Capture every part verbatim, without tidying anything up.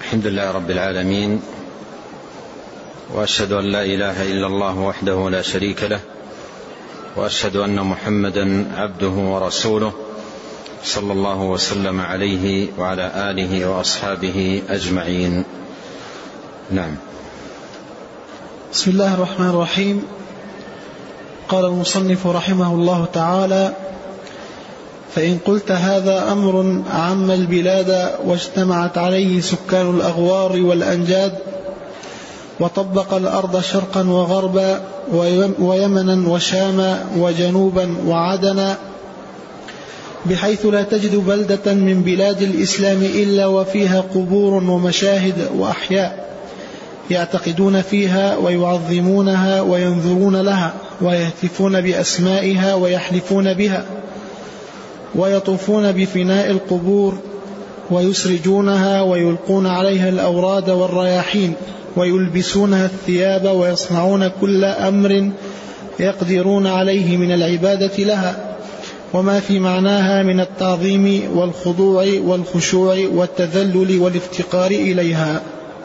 الحمد لله رب العالمين، وأشهد أن لا إله إلا الله وحده لا شريك له، وأشهد أن محمدا عبده ورسوله صلى الله وسلم عليه وعلى آله وأصحابه أجمعين. نعم. بسم الله الرحمن الرحيم. قال المصنف رحمه الله تعالى: فإن قلت هذا أمر عم البلاد واجتمعت عليه سكان الأغوار والأنجاد، وطبق الأرض شرقا وغربا ويمنا وشاما وجنوبا وعدنا، بحيث لا تجد بلدة من بلاد الإسلام إلا وفيها قبور ومشاهد وأحياء يعتقدون فيها ويعظمونها وينذرون لها ويهتفون بأسمائها ويحلفون بها، ويطوفون بفناء القبور ويسرجونها ويلقون عليها الأوراد والرياحين ويلبسونها الثياب ويصنعون كل أمر يقدرون عليه من العبادة لها وما في معناها من التعظيم والخضوع والخشوع والتذلل والافتقار إليها.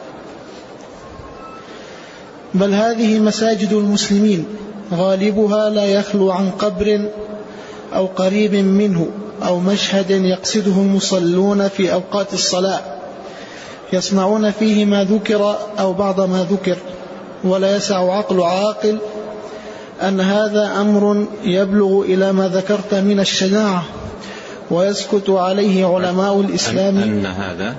بل هذه مساجد المسلمين غالبها لا يخلو عن قبر أو قريب منه أو مشهد يقصده المصلون في أوقات الصلاة، يصنعون فيه ما ذكر أو بعض ما ذكر، ولا يسع عقل عاقل أن هذا أمر يبلغ إلى ما ذكرت من الشناعة ويسكت عليه علماء الإسلام، أن هذا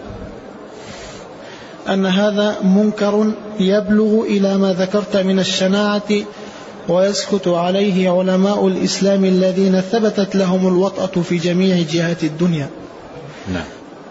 أن هذا منكر يبلغ إلى ما ذكرت من الشناعة ويسكت عليه علماء الإسلام الذين ثبتت لهم الوطأة في جميع جهات الدنيا. نعم.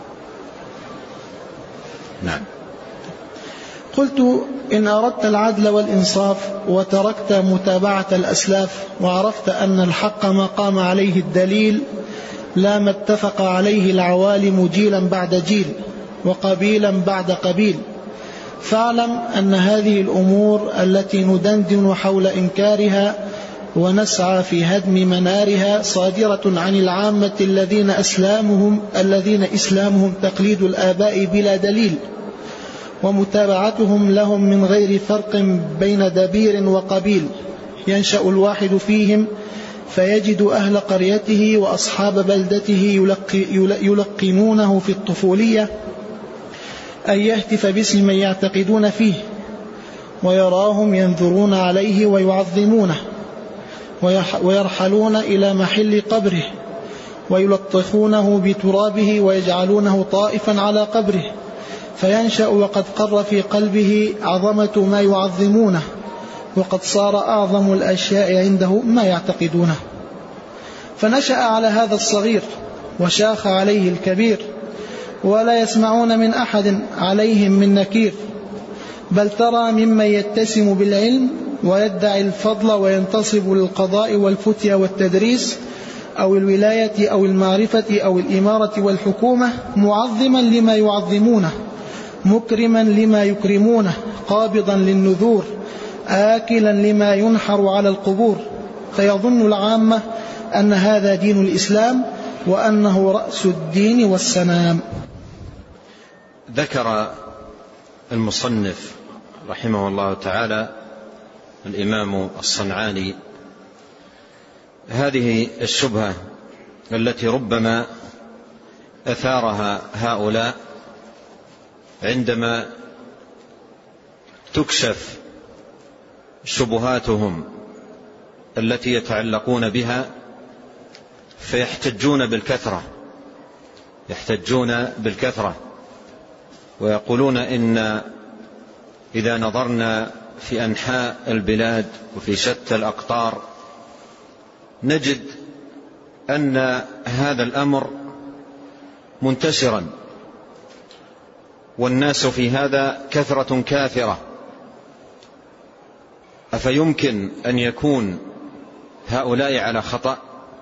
نعم. قلت: إن أردت العدل والإنصاف وتركت متابعة الأسلاف، وعرفت أن الحق ما قام عليه الدليل لا ما اتفق عليه العوالم جيلا بعد جيل وقبيلا بعد قبيل، فاعلم أن هذه الأمور التي ندندن حول إنكارها ونسعى في هدم منارها صادرة عن العامة الذين أسلامهم, الذين إسلامهم تقليد الآباء بلا دليل، ومتابعتهم لهم من غير فرق بين دبير وقبيل. ينشأ الواحد فيهم فيجد أهل قريته وأصحاب بلدته يلقنونه في الطفولية أن يهتف باسم من يعتقدون فيه، ويراهم ينذرون عليه ويعظمونه، ويرحلون إلى محل قبره ويلطخونه بترابه ويجعلونه طائفا على قبره، فينشأ وقد قر في قلبه عظمة ما يعظمونه، وقد صار أعظم الأشياء عنده ما يعتقدونه. فنشأ على هذا الصغير وشاخ عليه الكبير، ولا يسمعون من أحد عليهم من نكير، بل ترى ممن يتسم بالعلم ويدعي الفضل وينتصب للقضاء والفتية والتدريس أو الولاية أو المعرفة أو الإمارة والحكومة معظما لما يعظمونه، مكرما لما يكرمونه، قابضا للنذور، آكلا لما ينحر على القبور، فيظن العامة أن هذا دين الإسلام وأنه رأس الدين والسنام. ذكر المصنف رحمه الله تعالى الإمام الصنعاني هذه الشبهة التي ربما أثارها هؤلاء عندما تكشف شبهاتهم التي يتعلقون بها، فيحتجون بالكثرة يحتجون بالكثرة ويقولون إن إذا نظرنا في أنحاء البلاد وفي شتى الأقطار نجد أن هذا الأمر منتشرا والناس في هذا كثرة كافرة، أفيمكن أن يكون هؤلاء على خطأ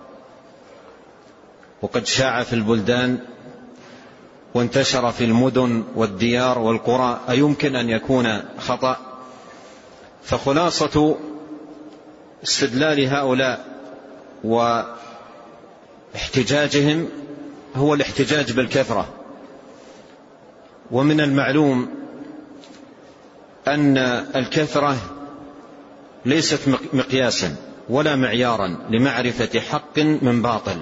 وقد شاع في البلدان وانتشر في المدن والديار والقرى؟ أيمكن أن يكون خطأ؟ فخلاصة استدلال هؤلاء واحتجاجهم هو الاحتجاج بالكثرة، ومن المعلوم أن الكثرة ليست مقياسا ولا معيارا لمعرفة حق من باطل.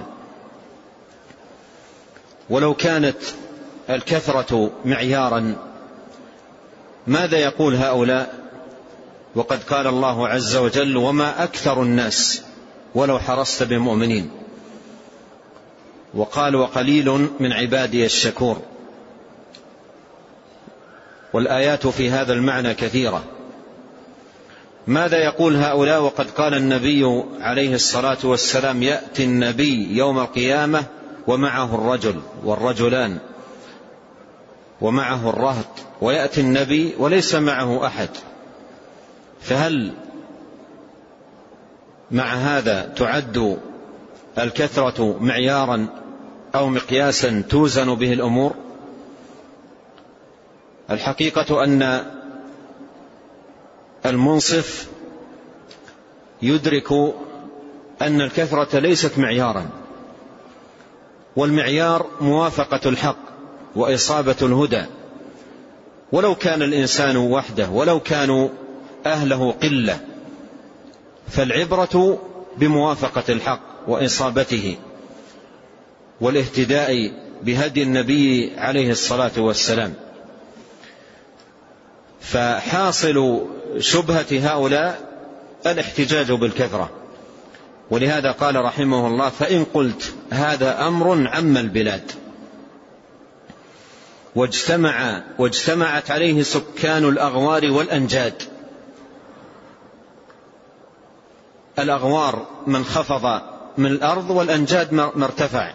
ولو كانت الكثرة معيارا ماذا يقول هؤلاء وقد قال الله عز وجل: وما أكثر الناس ولو حرصت بمؤمنين. وقال: وقليل من عبادي الشكور. والآيات في هذا المعنى كثيرة. ماذا يقول هؤلاء وقد قال النبي عليه الصلاة والسلام: يأتي النبي يوم القيامة ومعه الرجل والرجلان ومعه الرهط، ويأتي النبي وليس معه أحد. فهل مع هذا تعد الكثرة معيارا أو مقياسا توزن به الأمور؟ الحقيقة أن المنصف يدرك أن الكثرة ليست معيارا، والمعيار موافقة الحق وإصابة الهدى. ولو كان الإنسان وحده، ولو كانوا أهله قلة، فالعبرة بموافقة الحق وإصابته والاهتداء بهدي النبي عليه الصلاة والسلام. فحاصل شبهة هؤلاء الاحتجاج بالكثرة. ولهذا قال رحمه الله: فإن قلت هذا أمر عم البلاد واجتمع واجتمعت عليه سكان الأغوار والأنجاد. الأغوار من خفض من الأرض، والأنجاد ما ارتفع.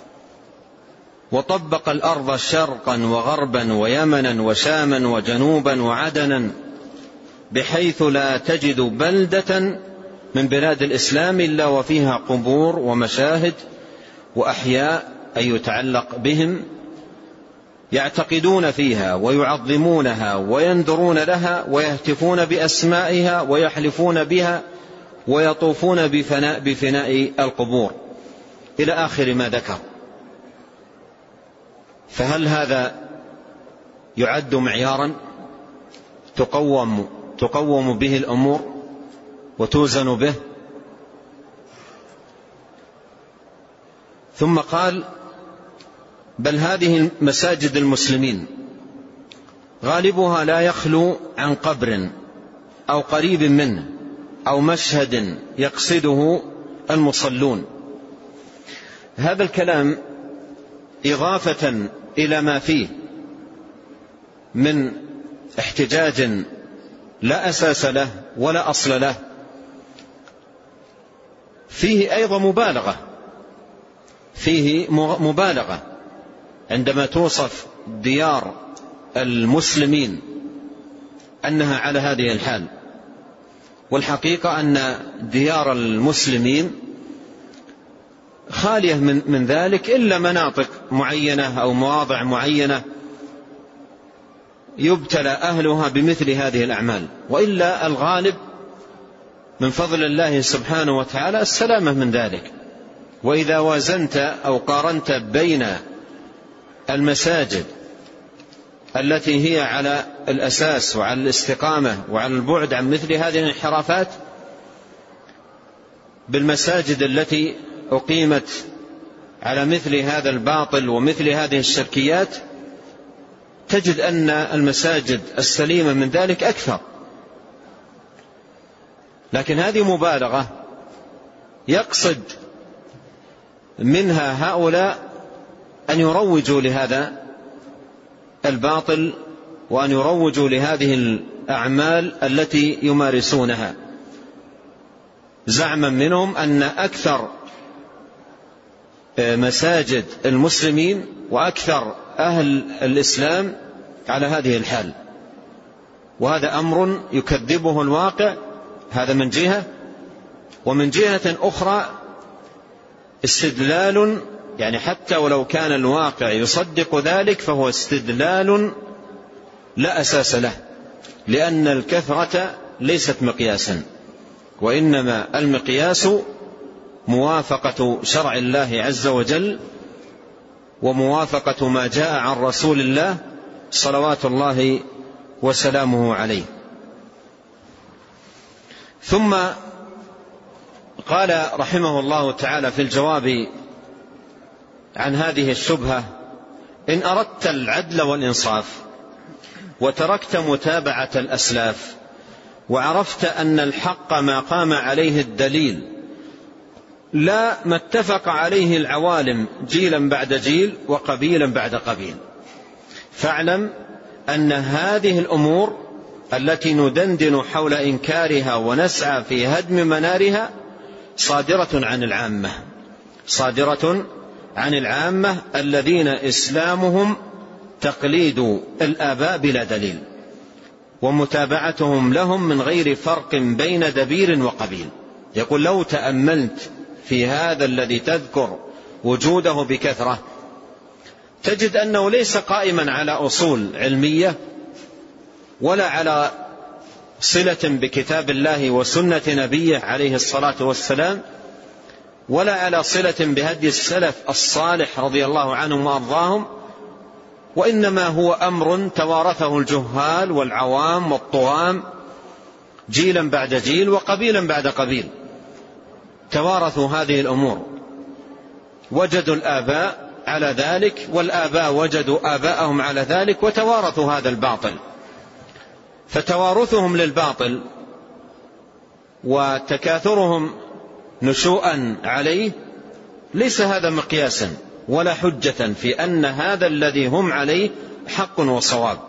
وطبق الأرض شرقا وغربا ويمنا وشاما وجنوبا وعدنا، بحيث لا تجد بلدة من بلاد الإسلام إلا وفيها قبور ومشاهد وأحياء أي يتعلق بهم، يعتقدون فيها ويعظمونها وينذرون لها ويهتفون بأسمائها ويحلفون بها ويطوفون بفناء, بفناء القبور، إلى آخر ما ذكر. فهل هذا يعد معيارا تقوم, تقوم به الأمور وتوزن به؟ ثم قال: بل هذه مساجد المسلمين غالبها لا يخلو عن قبر أو قريب منه أو مشهد يقصده المصلون. هذا الكلام إضافة إلى ما فيه من احتجاج لا أساس له ولا أصل له، فيه أيضا مبالغة فيه مبالغة عندما توصف ديار المسلمين أنها على هذه الحال. والحقيقة أن ديار المسلمين خالية من, من ذلك، إلا مناطق معينة أو مواضع معينة يبتلى أهلها بمثل هذه الأعمال، وإلا الغالب من فضل الله سبحانه وتعالى السلامة من ذلك. وإذا وازنت أو قارنت بين المساجد التي هي على الأساس وعلى الاستقامة وعلى البعد عن مثل هذه الانحرافات بالمساجد التي أقيمت على مثل هذا الباطل ومثل هذه الشركيات، تجد أن المساجد السليمة من ذلك أكثر. لكن هذه مبالغة يقصد منها هؤلاء أن يروجوا لهذا الباطل وأن يروجوا لهذه الأعمال التي يمارسونها، زعما منهم أن أكثر مساجد المسلمين وأكثر أهل الإسلام على هذه الحال. وهذا أمر يكذبه الواقع، هذا من جهة. ومن جهة أخرى استدلال، يعني حتى ولو كان الواقع يصدق ذلك فهو استدلال لا أساس له، لأن الكثرة ليست مقياسا، وإنما المقياس موافقة شرع الله عز وجل وموافقة ما جاء عن رسول الله صلوات الله وسلامه عليه. ثم قال رحمه الله تعالى في الجواب عن هذه الشبهة: إن أردت العدل والإنصاف وتركت متابعة الأسلاف وعرفت أن الحق ما قام عليه الدليل لا ما اتفق عليه العوالم جيلا بعد جيل وقبيلا بعد قبيل، فاعلم أن هذه الأمور التي ندندن حول إنكارها ونسعى في هدم منارها صادرة عن العامة، صادرة عن العامة الذين إسلامهم تقليد الآباء بلا دليل ومتابعتهم لهم من غير فرق بين دبير وقبيل. يقول: لو تأملت في هذا الذي تذكر وجوده بكثرة تجد أنه ليس قائما على أصول علمية ولا على صلة بكتاب الله وسنة نبيه عليه الصلاة والسلام ولا على صلة بهدي السلف الصالح رضي الله عنهم وأرضاهم، وإنما هو أمر توارثه الجهال والعوام والطوام جيلا بعد جيل وقبيلا بعد قبيل. توارثوا هذه الأمور، وجدوا الآباء على ذلك والآباء وجدوا آباءهم على ذلك وتوارثوا هذا الباطل. فتوارثهم للباطل وتكاثرهم نشوءا عليه ليس هذا مقياسا ولا حجة في أن هذا الذي هم عليه حق وصواب.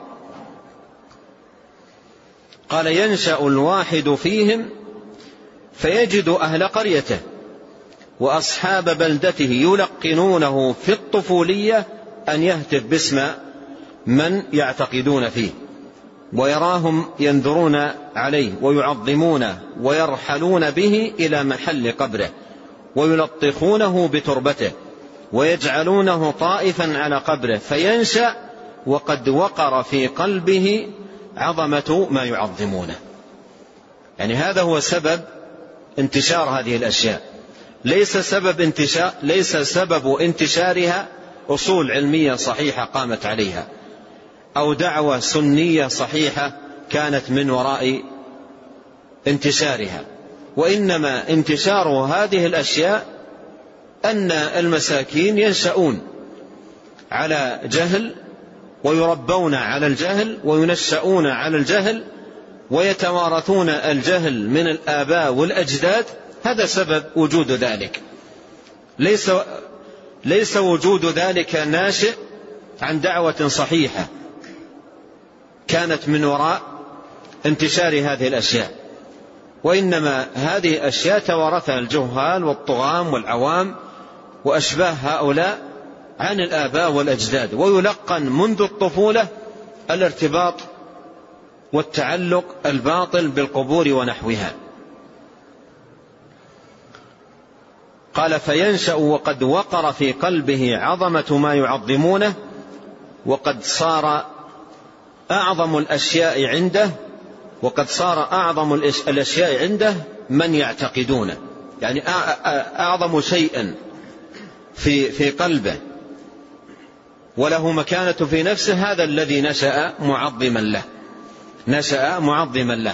قال: ينشأ الواحد فيهم فيجد أهل قريته وأصحاب بلدته يلقنونه في الطفولية أن يهتف باسم من يعتقدون فيه، ويراهم ينذرون عليه ويعظمونه ويرحلون به إلى محل قبره ويلطخونه بتربته ويجعلونه طائفا على قبره، فينشأ وقد وقر في قلبه عظمة ما يعظمونه. يعني هذا هو سبب انتشار هذه الأشياء، ليس سبب انتشار ليس سبب انتشارها أصول علمية صحيحة قامت عليها أو دعوة سنية صحيحة كانت من وراء انتشارها، وإنما انتشار هذه الأشياء أن المساكين ينشأون على جهل ويربون على الجهل وينشأون على الجهل ويتوارثون الجهل من الآباء والأجداد. هذا سبب وجود ذلك، ليس ليس وجود ذلك ناشئ عن دعوة صحيحة كانت من وراء انتشار هذه الأشياء، وإنما هذه الأشياء توارثها الجهال والطغام والعوام وأشباه هؤلاء عن الآباء والأجداد، ويلقن منذ الطفولة الارتباط والتعلق الباطل بالقبور ونحوها. قال: فينشأ وقد وقر في قلبه عظمة ما يعظمونه وقد صار أعظم الأشياء عنده وقد صار أعظم الأشياء عنده من يعتقدونه، يعني أعظم شيء في في قلبه وله مكانة في نفسه هذا الذي نشأ معظما له نشأ معظما له.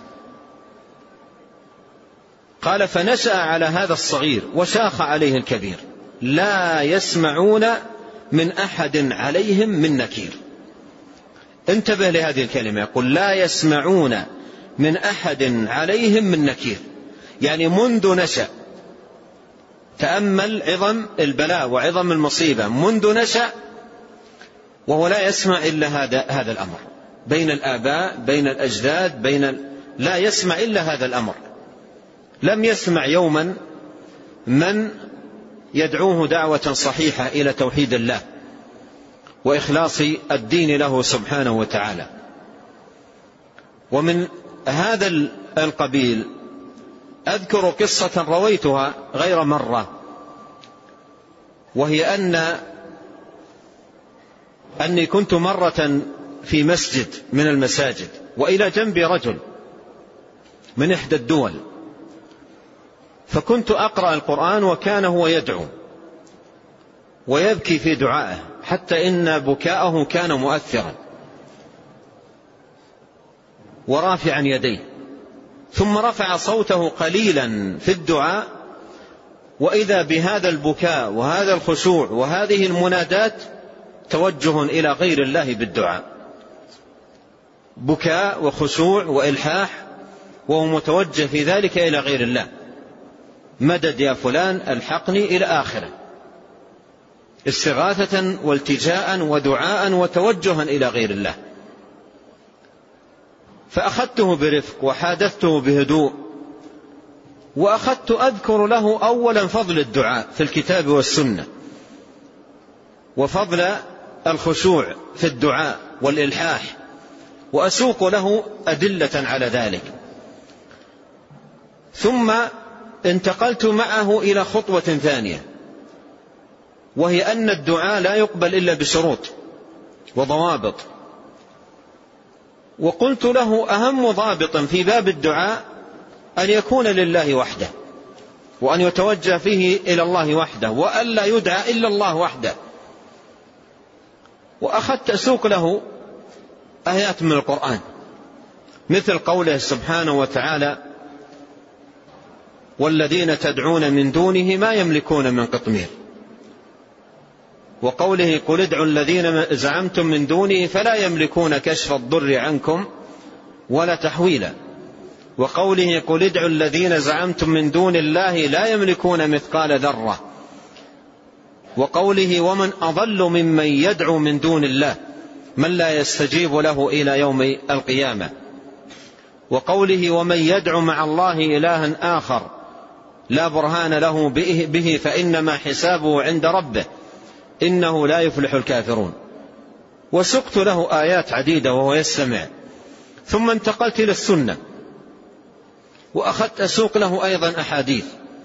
قال: فنشأ على هذا الصغير وشاخ عليه الكبير لا يسمعون من أحد عليهم من نكير. انتبه لهذه الكلمة، يقول: لا يسمعون من أحد عليهم من نكير، يعني منذ نشأ. تأمل عظم البلاء وعظم المصيبة، منذ نشأ وهو لا يسمع إلا هذا هذا الأمر بين الآباء بين الأجداد بين ال... لا يسمع إلا هذا الأمر. لم يسمع يوما من يدعوه دعوة صحيحة إلى توحيد الله وإخلاص الدين له سبحانه وتعالى. ومن هذا القبيل أذكر قصة رويتها غير مرة، وهي أن أني كنت مرة في مسجد من المساجد وإلى جنبي رجل من إحدى الدول، فكنت أقرأ القرآن وكان هو يدعو ويبكي في دعائه حتى إن بكاءه كان مؤثرا ورافعا يديه، ثم رفع صوته قليلا في الدعاء، وإذا بهذا البكاء وهذا الخشوع وهذه المنادات توجه إلى غير الله بالدعاء، بكاء وخشوع وإلحاح، وهو متوجه في ذلك إلى غير الله، مدد يا فلان الحقني إلى آخره، استغاثة والتجاء ودعاء وتوجها إلى غير الله. فأخذته برفق وحادثته بهدوء، وأخذت أذكر له أولا فضل الدعاء في الكتاب والسنة، وفضل الخشوع في الدعاء والإلحاح، وأسوق له أدلة على ذلك. ثم انتقلت معه إلى خطوة ثانية، وهي أن الدعاء لا يقبل إلا بشروط وضوابط. وقلت له أهم ضابط في باب الدعاء أن يكون لله وحده، وأن يتوجه فيه إلى الله وحده، وألا يدعى إلا الله وحده. وأخذت أسوق له آيات من القرآن، مثل قوله سبحانه وتعالى: والذين تدعون من دونه ما يملكون من قطمير، وقوله: قل ادعوا الذين زعمتم من دونه فلا يملكون كشف الضر عنكم ولا تحويلا، وقوله: قل ادعوا الذين زعمتم من دون الله لا يملكون مثقال ذرة، وقوله: ومن أضل ممن يدعو من دون الله من لا يستجيب له إلى يوم القيامة، وقوله: ومن يدعو مع الله إلها آخر لا برهان له به فإنما حسابه عند ربه إنه لا يفلح الكافرون. وسقت له آيات عديدة وهو يستمع. ثم انتقلت إلى السنة، وأخذت أسوق له أيضا أحاديث،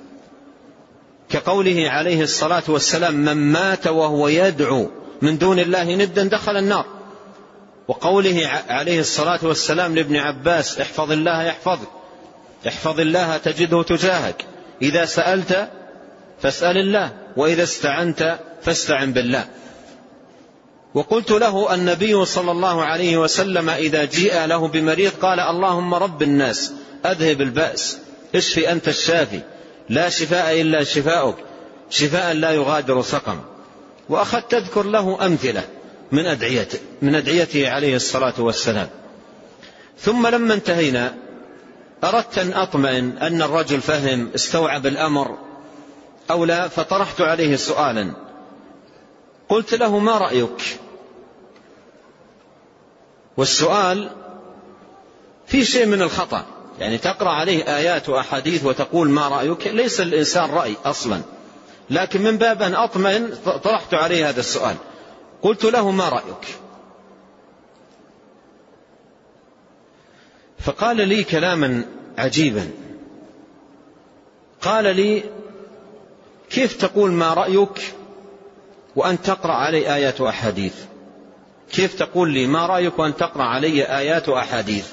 كقوله عليه الصلاة والسلام: من مات وهو يدعو من دون الله ندا دخل النار، وقوله عليه الصلاة والسلام لابن عباس: احفظ الله يحفظك، احفظ الله تجده تجاهك، إذا سألت فاسأل الله، وإذا استعنت فاستعن بالله. وقلت له: النبي صلى الله عليه وسلم إذا جيء له بمريض قال: اللهم رب الناس أذهب البأس، اشفي أنت الشافي، لا شفاء إلا شفاؤك، شفاء لا يغادر سقم. وأخذت تذكر له أمثلة من أدعيته, من أدعيته عليه الصلاة والسلام. ثم لما انتهينا أردت أن أطمئن أن الرجل فهم استوعب الأمر أو لا، فطرحت عليه سؤالا، قلت له: ما رأيك؟ والسؤال في شيء من الخطأ، يعني تقرأ عليه آيات وأحاديث وتقول ما رأيك، ليس الإنسان رأي أصلا، لكن من باب أن أطمئن طرحت عليه هذا السؤال، قلت له: ما رأيك؟ فقال لي كلاما عجيبا، قال لي: كيف تقول ما رأيك وأن تقرأ علي آيات وأحاديث؟ كيف تقول لي ما رأيك وأن تقرأ علي آيات وأحاديث؟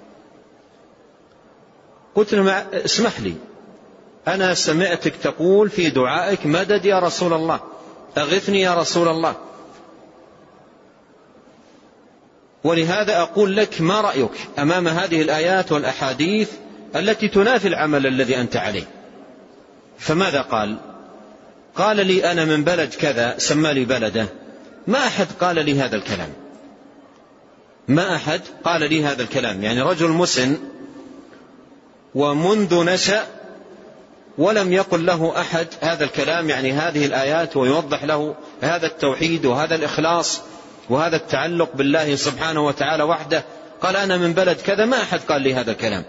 قلت له: اسمح لي، أنا سمعتك تقول في دعائك مدد يا رسول الله، أغثني يا رسول الله، ولهذا أقول لك ما رأيك أمام هذه الآيات والأحاديث التي تنافي العمل الذي أنت عليه. فماذا قال؟ قال لي: أنا من بلد كذا، سمى لي بلده، ما أحد قال لي هذا الكلام، ما أحد قال لي هذا الكلام، يعني رجل مسن ومنذ نشأ ولم يقل له أحد هذا الكلام، يعني هذه الآيات، ويوضح له هذا التوحيد وهذا الإخلاص وهذا التعلق بالله سبحانه وتعالى وحده. قال: أنا من بلد كذا، ما أحد قال لي هذا الكلام.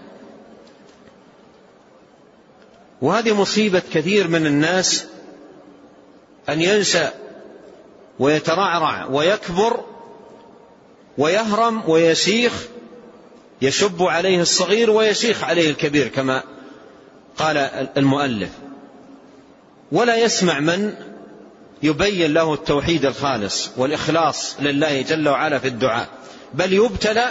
وهذه مصيبة كثير من الناس، أن ينشأ ويترعرع ويكبر ويهرم ويشيخ، يشب عليه الصغير ويشيخ عليه الكبير كما قال المؤلف، ولا يسمع من يبين له التوحيد الخالص والإخلاص لله جل وعلا في الدعاء، بل يبتلى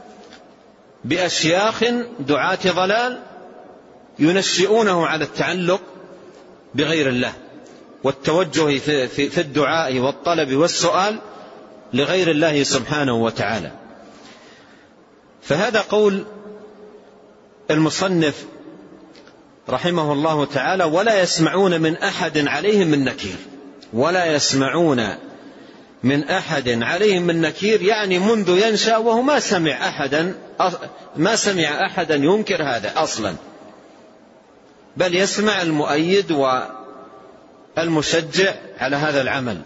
بأشياخ دعاة ضلال ينشئونه على التعلق بغير الله والتوجه في الدعاء والطلب والسؤال لغير الله سبحانه وتعالى. فهذا قول المصنف رحمه الله تعالى: ولا يسمعون من أحد عليهم من نكير. ولا يسمعون من أحد عليهم من نكير، يعني منذ ينشأ وهو ما سمع أحدا ما سمع أحدا ينكر هذا أصلا، بل يسمع المؤيد والمشجع على هذا العمل.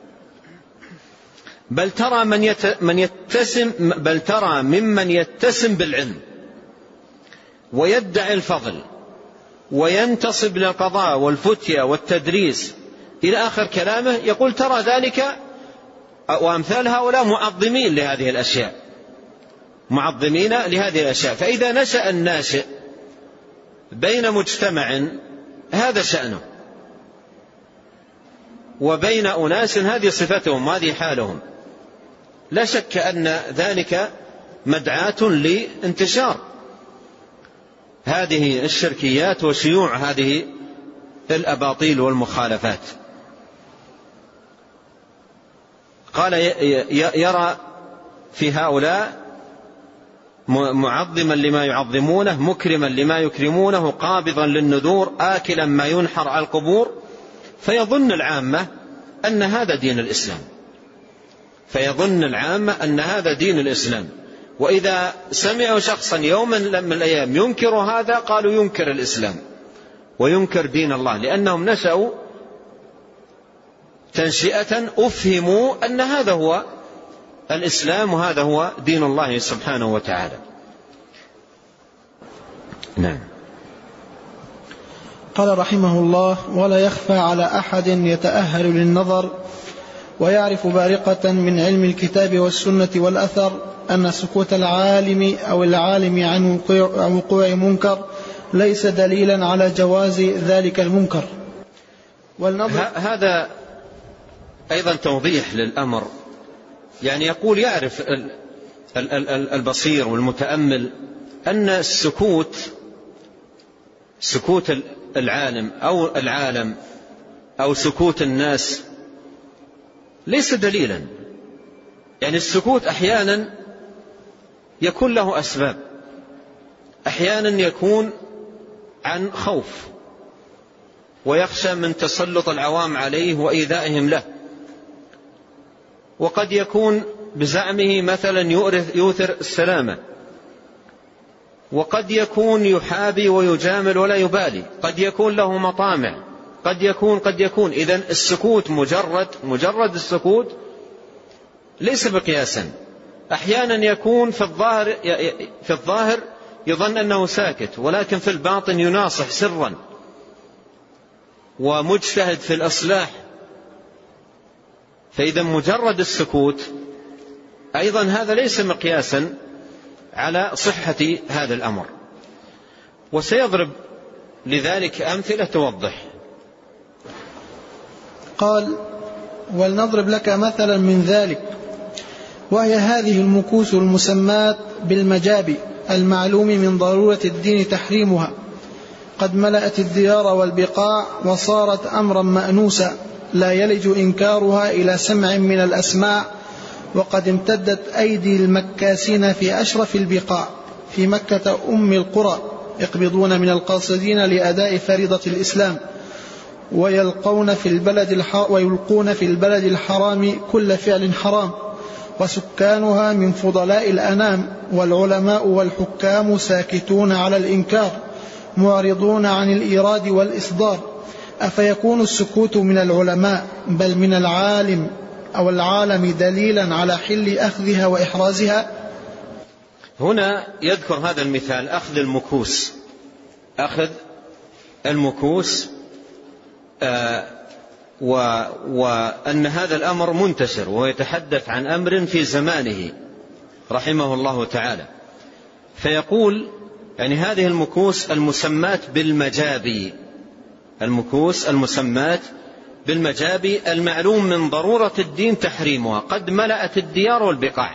بل ترى من من يتسم بل ترى ممن يتسم بالعلم ويدعي الفضل وينتصب للقضاء والفتية والتدريس إلى آخر كلامه، يقول ترى ذلك وأمثال هؤلاء معظمين لهذه الأشياء، معظمين لهذه الأشياء. فإذا نشأ الناشئ بين مجتمع هذا شأنه، وبين أناس هذه صفتهم وهذه حالهم، لا شك أن ذلك مدعاة لانتشار هذه الشركيات وشيوع هذه الأباطيل والمخالفات. قال: يرى في هؤلاء معظما لما يعظمونه، مكرما لما يكرمونه، قابضا للنذور، آكلا ما ينحر على القبور. فيظن العامة أن هذا دين الإسلام فيظن العامة أن هذا دين الإسلام وإذا سمعوا شخصا يوما من الأيام ينكر هذا، قالوا ينكر الإسلام وينكر دين الله، لأنهم نشأوا تنشئة أفهموا أن هذا هو الإسلام وهذا هو دين الله سبحانه وتعالى. نعم. قال رحمه الله: ولا يخفى على أحد يتأهل للنظر ويعرف بارقة من علم الكتاب والسنة والأثر أن سكوت العالم أو العالم عن وقوع منكر ليس دليلا على جواز ذلك المنكر. هذا أيضا توضيح للأمر، يعني يقول يعرف البصير والمتأمل أن السكوت سكوت العالم أو العالم أو سكوت الناس ليس دليلا. يعني السكوت أحيانا يكون له أسباب، أحيانا يكون عن خوف ويخشى من تسلط العوام عليه وإيذائهم له، وقد يكون بزعمه مثلا يؤثر السلامة، وقد يكون يحابي ويجامل ولا يبالي، قد يكون له مطامع، قد يكون قد يكون إذن السكوت مجرد مجرد السكوت ليس بقياسا. أحيانا يكون في الظاهر في الظاهر يظن أنه ساكت، ولكن في الباطن يناصح سرا ومجتهد في الإصلاح. فإذا مجرد السكوت أيضا هذا ليس مقياسا على صحة هذا الأمر. وسيضرب لذلك أمثلة توضح. قال: ولنضرب لك مثلا من ذلك، وهي هذه المكوس المسمات بالمجابي المعلوم من ضرورة الدين تحريمها، قد ملأت الديار والبقاع وصارت أمرا مأنوسا لا يلج إنكارها إلى سمع من الأسماع، وقد امتدت أيدي المكاسين في أشرف البقاع في مكة أم القرى يقبضون من القاصدين لأداء فريضة الإسلام، ويلقون في البلد ويلقون في البلد الحرام كل فعل حرام، وسكانها من فضلاء الأنام، والعلماء والحكام ساكتون على الإنكار معرضون عن الإيراد والإصدار. أفيكون السكوت من العلماء بل من العالم أو العالم دليلا على حل أخذها وإحرازها؟ هنا يذكر هذا المثال، أخذ المكوس أخذ المكوس آه وأن هذا الأمر منتشر، ويتحدث عن أمر في زمانه رحمه الله تعالى. فيقول يعني هذه المكوس المسمات بالمجابي، المكوس المسمات بالمجابي المعلوم من ضرورة الدين تحريمها، قد ملأت الديار والبقاع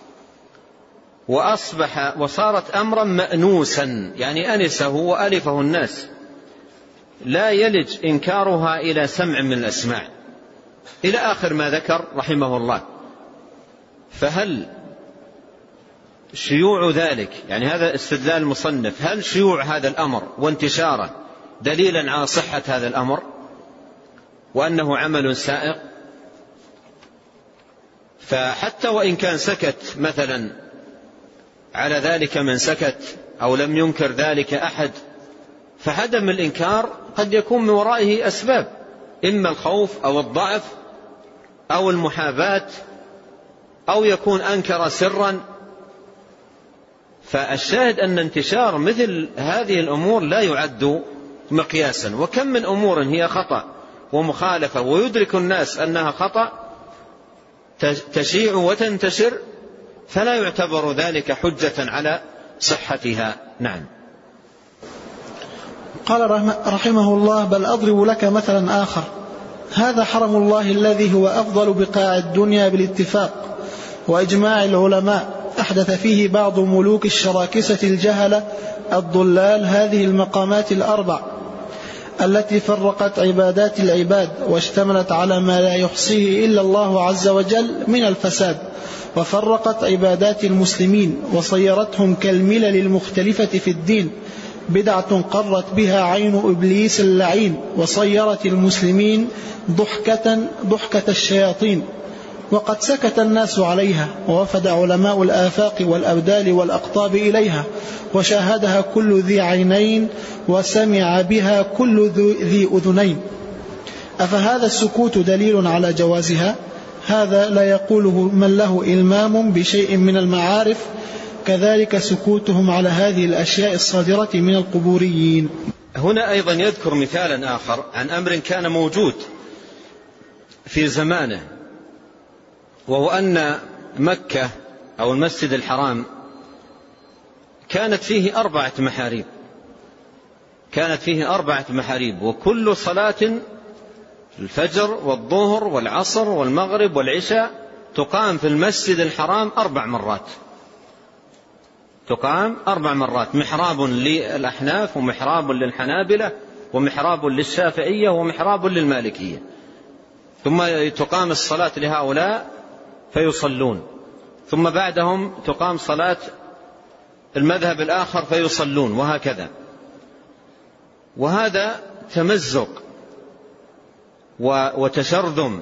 وأصبح وصارت أمرا مأنوسا، يعني أنسه وألفه الناس، لا يلج إنكارها إلى سمع من الأسماع، إلى آخر ما ذكر رحمه الله. فهل شيوع ذلك، يعني هذا استدلال المصنف، هل شيوع هذا الأمر وانتشاره دليلا على صحة هذا الأمر وأنه عمل سائغ؟ فحتى وإن كان سكت مثلا على ذلك من سكت أو لم ينكر ذلك أحد، فعدم الإنكار قد يكون من ورائه أسباب، إما الخوف أو الضعف أو المحاباة، أو يكون أنكر سرا. فالشاهد أن انتشار مثل هذه الأمور لا يعد مقياسا. وكم من أمور هي خطأ ومخالفة ويدرك الناس أنها خطأ تشيع وتنتشر، فلا يعتبر ذلك حجة على صحتها. نعم. قال رحمه الله: بل أضرب لك مثلا آخر، هذا حرم الله الذي هو أفضل بقاع الدنيا بالاتفاق وإجماع العلماء، أحدث فيه بعض ملوك الشراكسة الجهلة الضلال هذه المقامات الأربع التي فرقت عبادات العباد واشتملت على ما لا يحصيه إلا الله عز وجل من الفساد، وفرقت عبادات المسلمين وصيرتهم كالملل المختلفة في الدين، بدعة قرت بها عين إبليس اللعين، وصيرت المسلمين ضحكة, ضحكة الشياطين. وقد سكت الناس عليها، ووفد علماء الآفاق والأبدال والأقطاب إليها، وشاهدها كل ذي عينين، وسمع بها كل ذي أذنين. أفهذا السكوت دليل على جوازها؟ هذا لا يقوله من له إلمام بشيء من المعارف، كذلك سكوتهم على هذه الأشياء الصادرة من القبوريين. هنا أيضا يذكر مثالا آخر عن أمر كان موجود في زمانه، وهو أن مكة أو المسجد الحرام كانت فيه أربعة محاريب كانت فيه أربعة محاريب وكل صلاة الفجر والظهر والعصر والمغرب والعشاء تقام في المسجد الحرام أربع مرات تقام أربع مرات محراب للأحناف ومحراب للحنابلة ومحراب للشافعية ومحراب للمالكية، ثم تقام الصلاة لهؤلاء فيصلون، ثم بعدهم تقام صلاة المذهب الآخر فيصلون، وهكذا. وهذا تمزق وتشرذم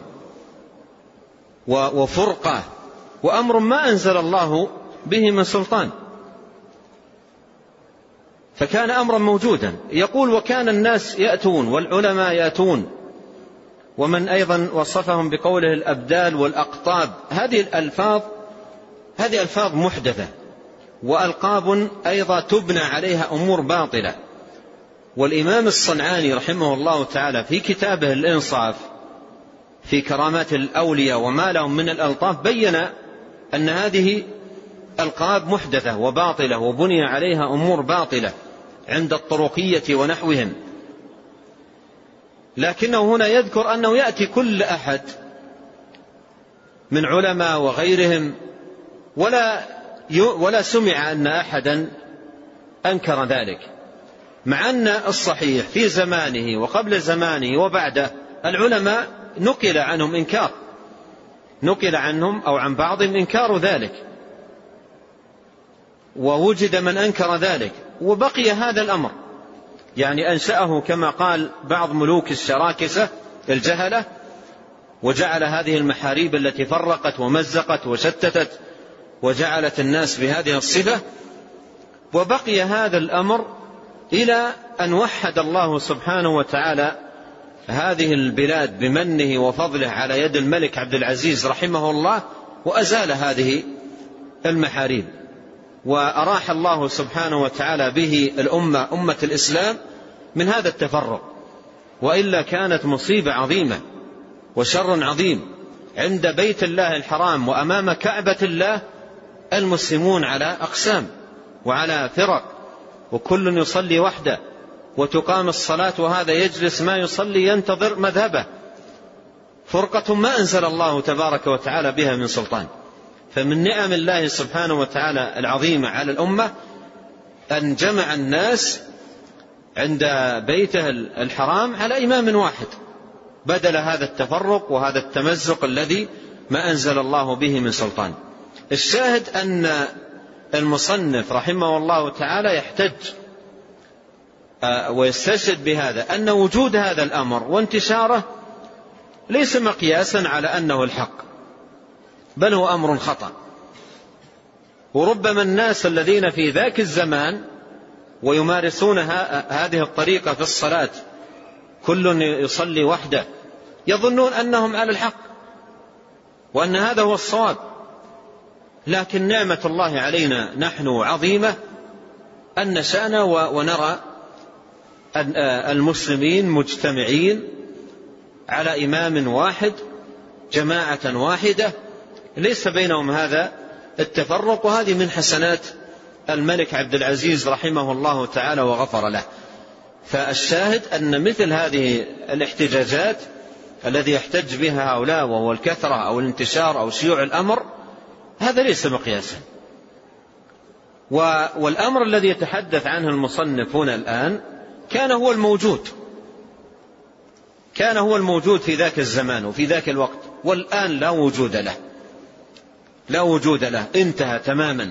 وفرقة وأمر ما أنزل الله به من سلطان، فكان أمرا موجودا. يقول: وكان الناس يأتون والعلماء يأتون، ومن أيضا وصفهم بقوله الأبدال والأقطاب. هذه الألفاظ هذه ألفاظ محدثة وألقاب أيضا تبنى عليها أمور باطلة. والإمام الصنعاني رحمه الله تعالى في كتابه الإنصاف في كرامات الأولياء وما لهم من الألطاف بين أن هذه ألقاب محدثة وباطلة وبني عليها أمور باطلة عند الطرقية ونحوهم. لكنه هنا يذكر أنه يأتي كل أحد من علماء وغيرهم ولا ولا سمع أن أحدا أنكر ذلك، مع أن الصحيح في زمانه وقبل زمانه وبعده العلماء نقل عنهم إنكار نقل عنهم أو عن بعضهم إنكار ذلك، ووجد من أنكر ذلك، وبقي هذا الأمر. يعني أنشأه كما قال بعض ملوك الشراكسة الجهلة، وجعل هذه المحاريب التي فرقت ومزقت وشتتت وجعلت الناس بهذه الصفة، وبقي هذا الأمر إلى أن وحد الله سبحانه وتعالى هذه البلاد بمنه وفضله على يد الملك عبد العزيز رحمه الله، وأزال هذه المحاريب، وأراح الله سبحانه وتعالى به الأمة أمة الإسلام من هذا التفرق. وإلا كانت مصيبة عظيمة وشر عظيم عند بيت الله الحرام وأمام كعبة الله المسلمون على أقسام وعلى فرق، وكل يصلي وحده، وتقام الصلاة وهذا يجلس ما يصلي ينتظر مذهبه، فرقة ما أنزل الله تبارك وتعالى بها من سلطان. فمن نعم الله سبحانه وتعالى العظيمة على الأمة أن جمع الناس عند بيته الحرام على إمام واحد، بدل هذا التفرق وهذا التمزق الذي ما أنزل الله به من سلطان. الشاهد أن المصنف رحمه الله تعالى يحتج ويستشهد بهذا أن وجود هذا الأمر وانتشاره ليس مقياسا على أنه الحق، بل هو أمر خطأ. وربما الناس الذين في ذاك الزمان ويمارسون هذه الطريقة في الصلاة، كل يصلي وحده، يظنون أنهم على الحق وأن هذا هو الصواب. لكن نعمة الله علينا نحن عظيمة أن نشأنا ونرى المسلمين مجتمعين على إمام واحد، جماعة واحدة، ليس بينهم هذا التفرق. وهذه من حسنات الملك عبد العزيز رحمه الله تعالى وغفر له. فالشاهد أن مثل هذه الاحتجاجات الذي يحتج بها هؤلاء، وهو الكثرة أو الانتشار أو شيوع الأمر، هذا ليس مقياسا. والأمر الذي يتحدث عنه المصنف هنا الآن كان هو الموجود، كان هو الموجود في ذاك الزمان وفي ذاك الوقت، والآن لا وجود له، لا وجود له، انتهى تماما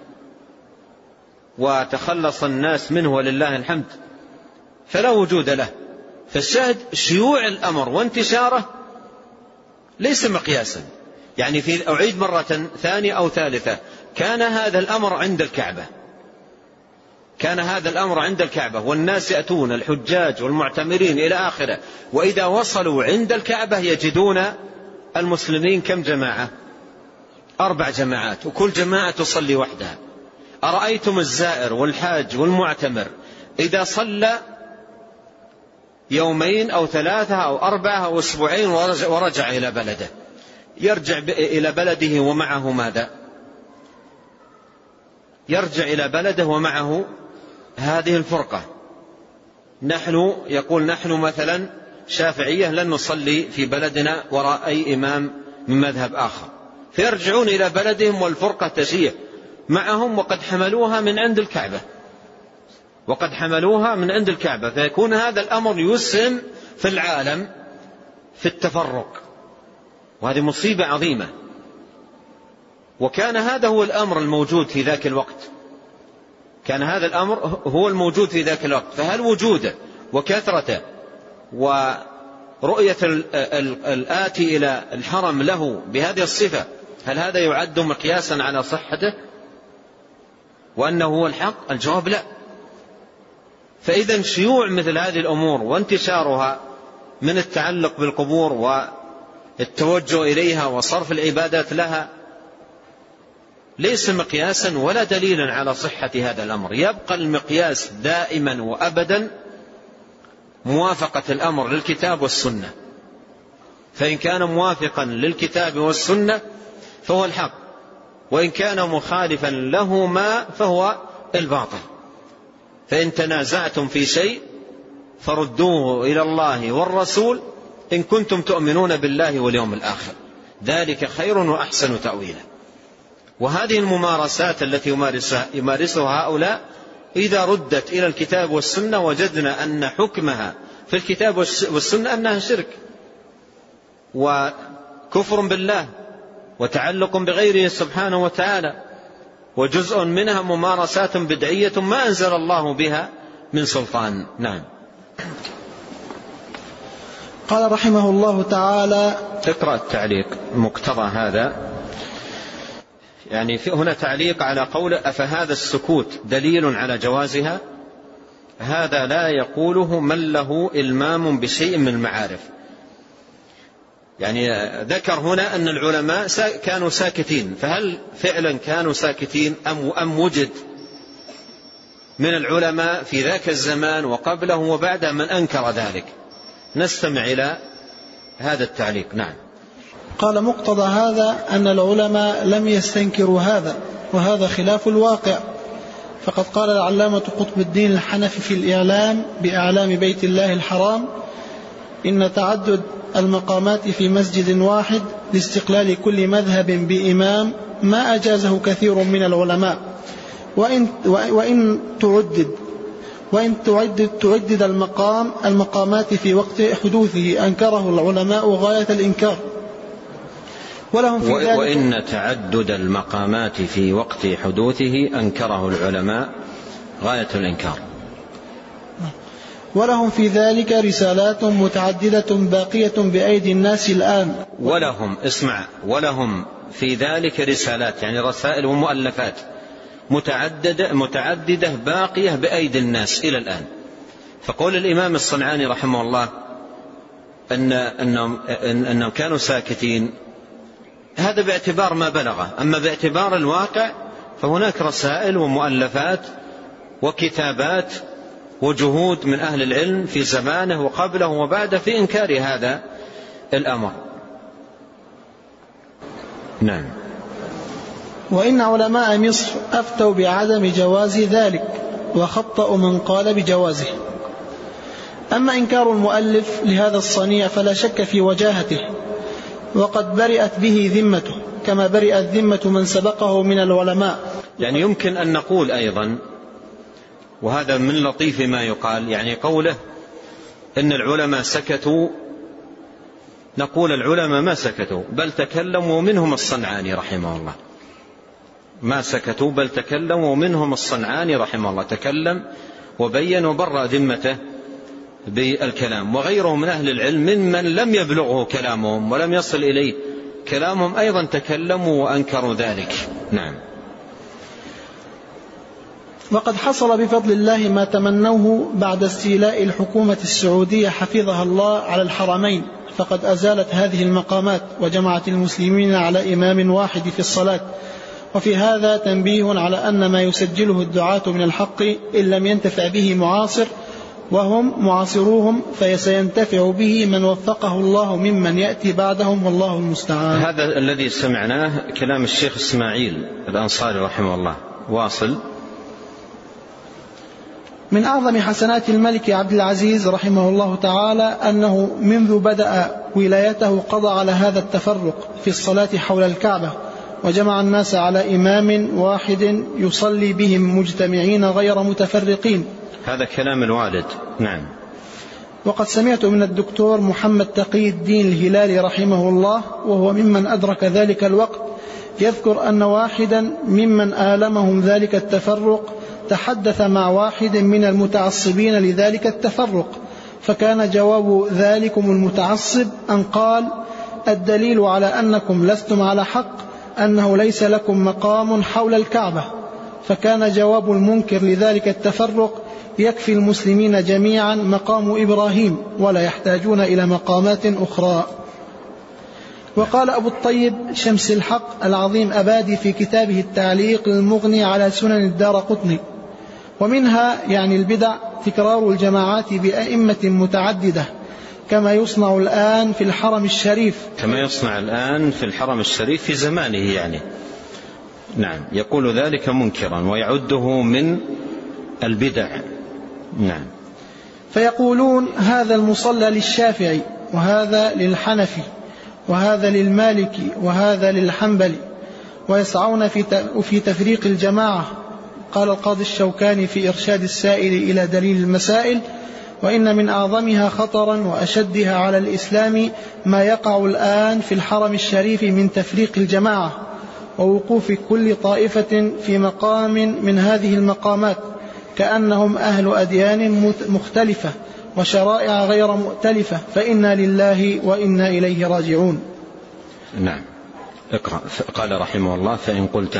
وتخلص الناس منه ولله الحمد، فلا وجود له. فالشاهد شيوع الأمر وانتشاره ليس مقياسا. يعني في أعيد مرة ثانية أو ثالثة، كان هذا الأمر عند الكعبة، كان هذا الأمر عند الكعبة، والناس يأتون الحجاج والمعتمرين إلى آخره، وإذا وصلوا عند الكعبة يجدون المسلمين كم جماعة؟ أربع جماعات، وكل جماعة تصلي وحدها. أرأيتم الزائر والحاج والمعتمر إذا صلى يومين أو ثلاثة أو أربعة أو أسبوعين ورجع, ورجع إلى بلده، يرجع إلى بلده ومعه ماذا؟ يرجع إلى بلده ومعه هذه الفرقة. نحن يقول نحن مثلا شافعية لن نصلي في بلدنا وراء أي إمام من مذهب آخر، فيرجعون إلى بلدهم والفرقة تسير معهم، وقد حملوها من عند الكعبة، وقد حملوها من عند الكعبة. فيكون هذا الأمر يسهم في العالم في التفرق، وهذه مصيبة عظيمة. وكان هذا هو الأمر الموجود في ذاك الوقت، كان هذا الأمر هو الموجود في ذاك الوقت. فهل وجوده وكثرته ورؤية الآتي إلى الحرم له بهذه الصفة، هل هذا يعد مقياسا على صحته وأنه هو الحق؟ الجواب لا. فإذا شيوع مثل هذه الأمور وانتشارها من التعلق بالقبور والتوجه إليها وصرف العبادات لها ليس مقياسا ولا دليلا على صحة هذا الأمر. يبقى المقياس دائما وأبدا موافقة الأمر للكتاب والسنة، فإن كان موافقا للكتاب والسنة فهو الحق، وإن كان مخالفا لهما فهو الباطل. فإن تنازعتم في شيء فردوه إلى الله والرسول إن كنتم تؤمنون بالله واليوم الآخر، ذلك خير وأحسن تأويلا. وهذه الممارسات التي يمارسها, يمارسها هؤلاء إذا ردت إلى الكتاب والسنة وجدنا أن حكمها في الكتاب والسنة أنها شرك وكفر بالله وتعلق بغيره سبحانه وتعالى، وجزء منها ممارسات بدعية ما أنزل الله بها من سلطان. نعم. قال رحمه الله تعالى: اقرأ التعليق مقتضى هذا. يعني في هنا تعليق على قول أفهذا السكوت دليل على جوازها؟ هذا لا يقوله من له إلمام بشيء من المعارف. يعني ذكر هنا أن العلماء كانوا ساكتين، فهل فعلا كانوا ساكتين أم, أم وجد من العلماء في ذاك الزمان وقبله وبعده من أنكر ذلك؟ نستمع إلى هذا التعليق. نعم. قال: مقتضى هذا أن العلماء لم يستنكروا هذا، وهذا خلاف الواقع. فقد قال العلامة قطب الدين الحنفي في الإعلام بأعلام بيت الله الحرام: إن تعدد المقامات في مسجد واحد لاستقلال كل مذهب بإمام ما أجازه كثير من العلماء، وإن, وإن تعدد وإن تعدد, تعدد المقام المقامات في وقت حدوثه أنكره العلماء غاية الإنكار. ولهم في ذلك وإن تعدد المقامات في وقت حدوثه أنكره العلماء غاية الإنكار. ولهم في ذلك رسالات متعددة باقية بأيدي الناس الآن. ولهم اسمع ولهم في ذلك رسالات يعني رسائل ومؤلفات متعددة, متعددة باقية بأيدي الناس إلى الآن. فقول الإمام الصنعاني رحمه الله أن أنهم, أنهم كانوا ساكتين هذا باعتبار ما بلغه، أما باعتبار الواقع فهناك رسائل ومؤلفات وكتابات وجهود من أهل العلم في زمانه وقبله وبعده في إنكار هذا الأمر. نعم. وإن علماء مصر أفتوا بعدم جواز ذلك وخطأوا من قال بجوازه. أما إنكار المؤلف لهذا الصنيع فلا شك في وجاهته، وقد برئت به ذمته كما برئت ذمة من سبقه من العلماء. يعني يمكن أن نقول أيضا، وهذا من لطيف ما يقال، يعني قوله إن العلماء سكتوا، نقول العلماء ما سكتوا بل تكلموا، منهم الصنعاني رحمه الله ما سكتوا بل تكلموا، منهم الصنعاني رحمه الله تكلم وبين وبرأ ذمته بالكلام، وغيره من أهل العلم ممن لم يبلغه كلامهم ولم يصل إليه كلامهم أيضا تكلموا وأنكروا ذلك. نعم. وقد حصل بفضل الله ما تمنوه بعد استيلاء الحكومة السعودية حفظها الله على الحرمين، فقد أزالت هذه المقامات وجمعت المسلمين على إمام واحد في الصلاة. وفي هذا تنبيه على أن ما يسجله الدعاة من الحق إن لم ينتفع به معاصر وهم معاصروهم فسينتفع به من وفقه الله ممن يأتي بعدهم، والله المستعان. هذا الذي سمعناه كلام الشيخ إسماعيل الأنصاري رحمه الله. واصل. من أعظم حسنات الملك عبد العزيز رحمه الله تعالى أنه منذ بدأ ولايته قضى على هذا التفرق في الصلاة حول الكعبة، وجمع الناس على إمام واحد يصلي بهم مجتمعين غير متفرقين. هذا كلام الوالد. نعم. وقد سمعت من الدكتور محمد تقي الدين الهلالي رحمه الله وهو ممن أدرك ذلك الوقت يذكر أن واحدا ممن آلمهم ذلك التفرق تحدث مع واحد من المتعصبين لذلك التفرق، فكان جواب ذلكم المتعصب أن قال: الدليل على أنكم لستم على حق أنه ليس لكم مقام حول الكعبة. فكان جواب المنكر لذلك التفرق: يكفي المسلمين جميعا مقام إبراهيم ولا يحتاجون إلى مقامات أخرى. وقال أبو الطيب شمس الحق العظيم أبادي في كتابه التعليق المغني على سنن الدارقطني: ومنها يعني البدع تكرار الجماعات بأئمة متعددة كما يصنع الآن في الحرم الشريف كما يصنع الآن في الحرم الشريف في زمانه يعني. نعم. يقول ذلك منكرا ويعده من البدع. نعم. فيقولون هذا المصلى للشافعي وهذا للحنفي وهذا للمالكي وهذا للحنبلي، ويسعون في تفريق الجماعة. قال القاضي الشوكاني في إرشاد السائل إلى دليل المسائل: وإن من أعظمها خطرا وأشدها على الإسلام ما يقع الآن في الحرم الشريف من تفريق الجماعة ووقوف كل طائفة في مقام من هذه المقامات كأنهم أهل أديان مختلفة وشرائع غير مؤتلفة، فإنا لله وإنا إليه راجعون. نعم. اقرأ. قال رحمه الله: فإن قلت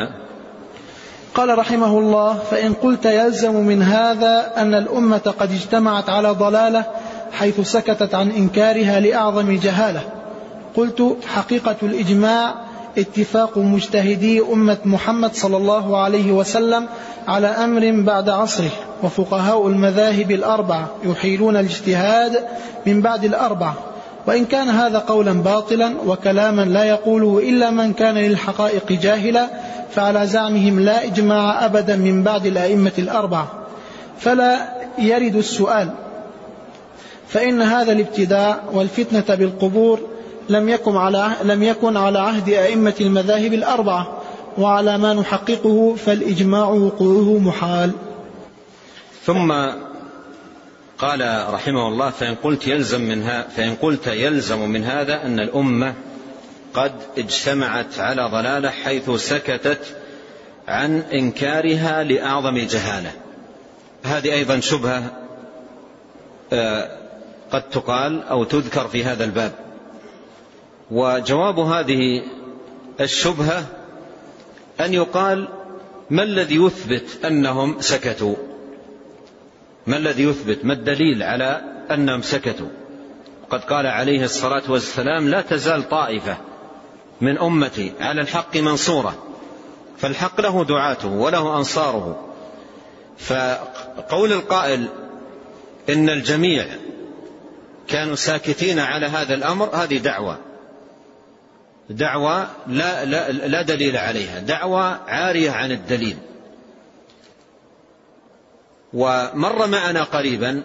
قال رحمه الله: فإن قلت يلزم من هذا أن الأمة قد اجتمعت على ضلالة حيث سكتت عن إنكارها لأعظم جهالة. قلت: حقيقة الإجماع اتفاق مجتهدي أمة محمد صلى الله عليه وسلم على أمر بعد عصره، وفقهاء المذاهب الأربعة يحيلون الاجتهاد من بعد الأربعة. وإن كان هذا قولا باطلا وكلاما لا يقوله إلا من كان للحقائق جاهلا، فعلى زعمهم لا إجماع أبدا من بعد الأئمة الأربعة، فلا يرد السؤال، فإن هذا الابتداع والفتنة بالقبور لم يكن على لم يكن على عهد أئمة المذاهب الأربعة، وعلى ما نحققه فالإجماع وقوعه محال. ثم قال رحمه الله: فإن قلت يلزم منها فإن قلت يلزم من هذا أن الأمة قد اجتمعت على ضلالة حيث سكتت عن إنكارها لأعظم جهالة. هذه أيضا شبهة قد تقال أو تذكر في هذا الباب. وجواب هذه الشبهة أن يقال: ما الذي يثبت أنهم سكتوا؟ ما الذي يثبت؟ ما الدليل على أنهم سكتوا؟ قد قال عليه الصلاة والسلام: لا تزال طائفة من أمتي على الحق منصورة. فالحق له دعاته وله أنصاره. فقول القائل إن الجميع كانوا ساكتين على هذا الأمر هذه دعوة دعوة لا, لا, لا دليل عليها، دعوة عارية عن الدليل. ومر معنا قريبا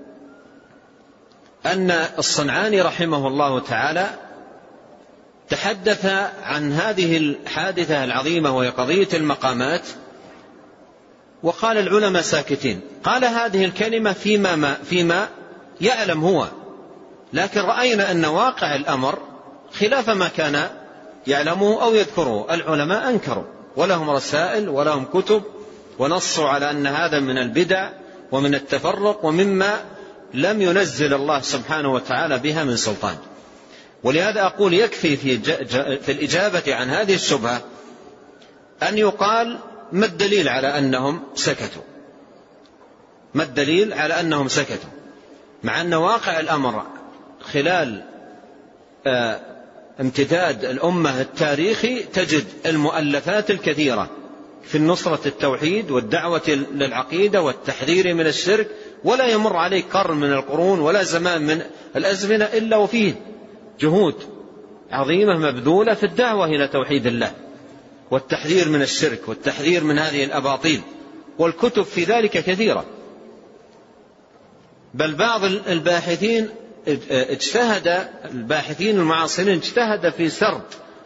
أن الصنعاني رحمه الله تعالى تحدث عن هذه الحادثة العظيمة وهي قضية المقامات، وقال العلماء ساكتين. قال هذه الكلمة فيما, ما فيما يعلم هو، لكن رأينا أن واقع الأمر خلاف ما كان يعلمه أو يذكره. العلماء أنكروا ولهم رسائل ولهم كتب ونصوا على أن هذا من البدع ومن التفرق ومما لم ينزل الله سبحانه وتعالى بها من سلطان. ولهذا أقول يكفي في, في الإجابة عن هذه الشبهة أن يقال: ما الدليل على أنهم سكتوا؟ ما الدليل على أنهم سكتوا؟ مع أن واقع الأمر خلال آه امتداد الأمة التاريخي تجد المؤلفات الكثيرة في النصرة التوحيد والدعوة للعقيدة والتحذير من الشرك، ولا يمر عليه قرن من القرون ولا زمان من الأزمنة إلا وفيه جهود عظيمة مبذولة في الدعوة إلى توحيد الله والتحذير من الشرك والتحذير من هذه الأباطيل، والكتب في ذلك كثيرة. بل بعض الباحثين اجتهد الباحثين المعاصرين اجتهد في سرد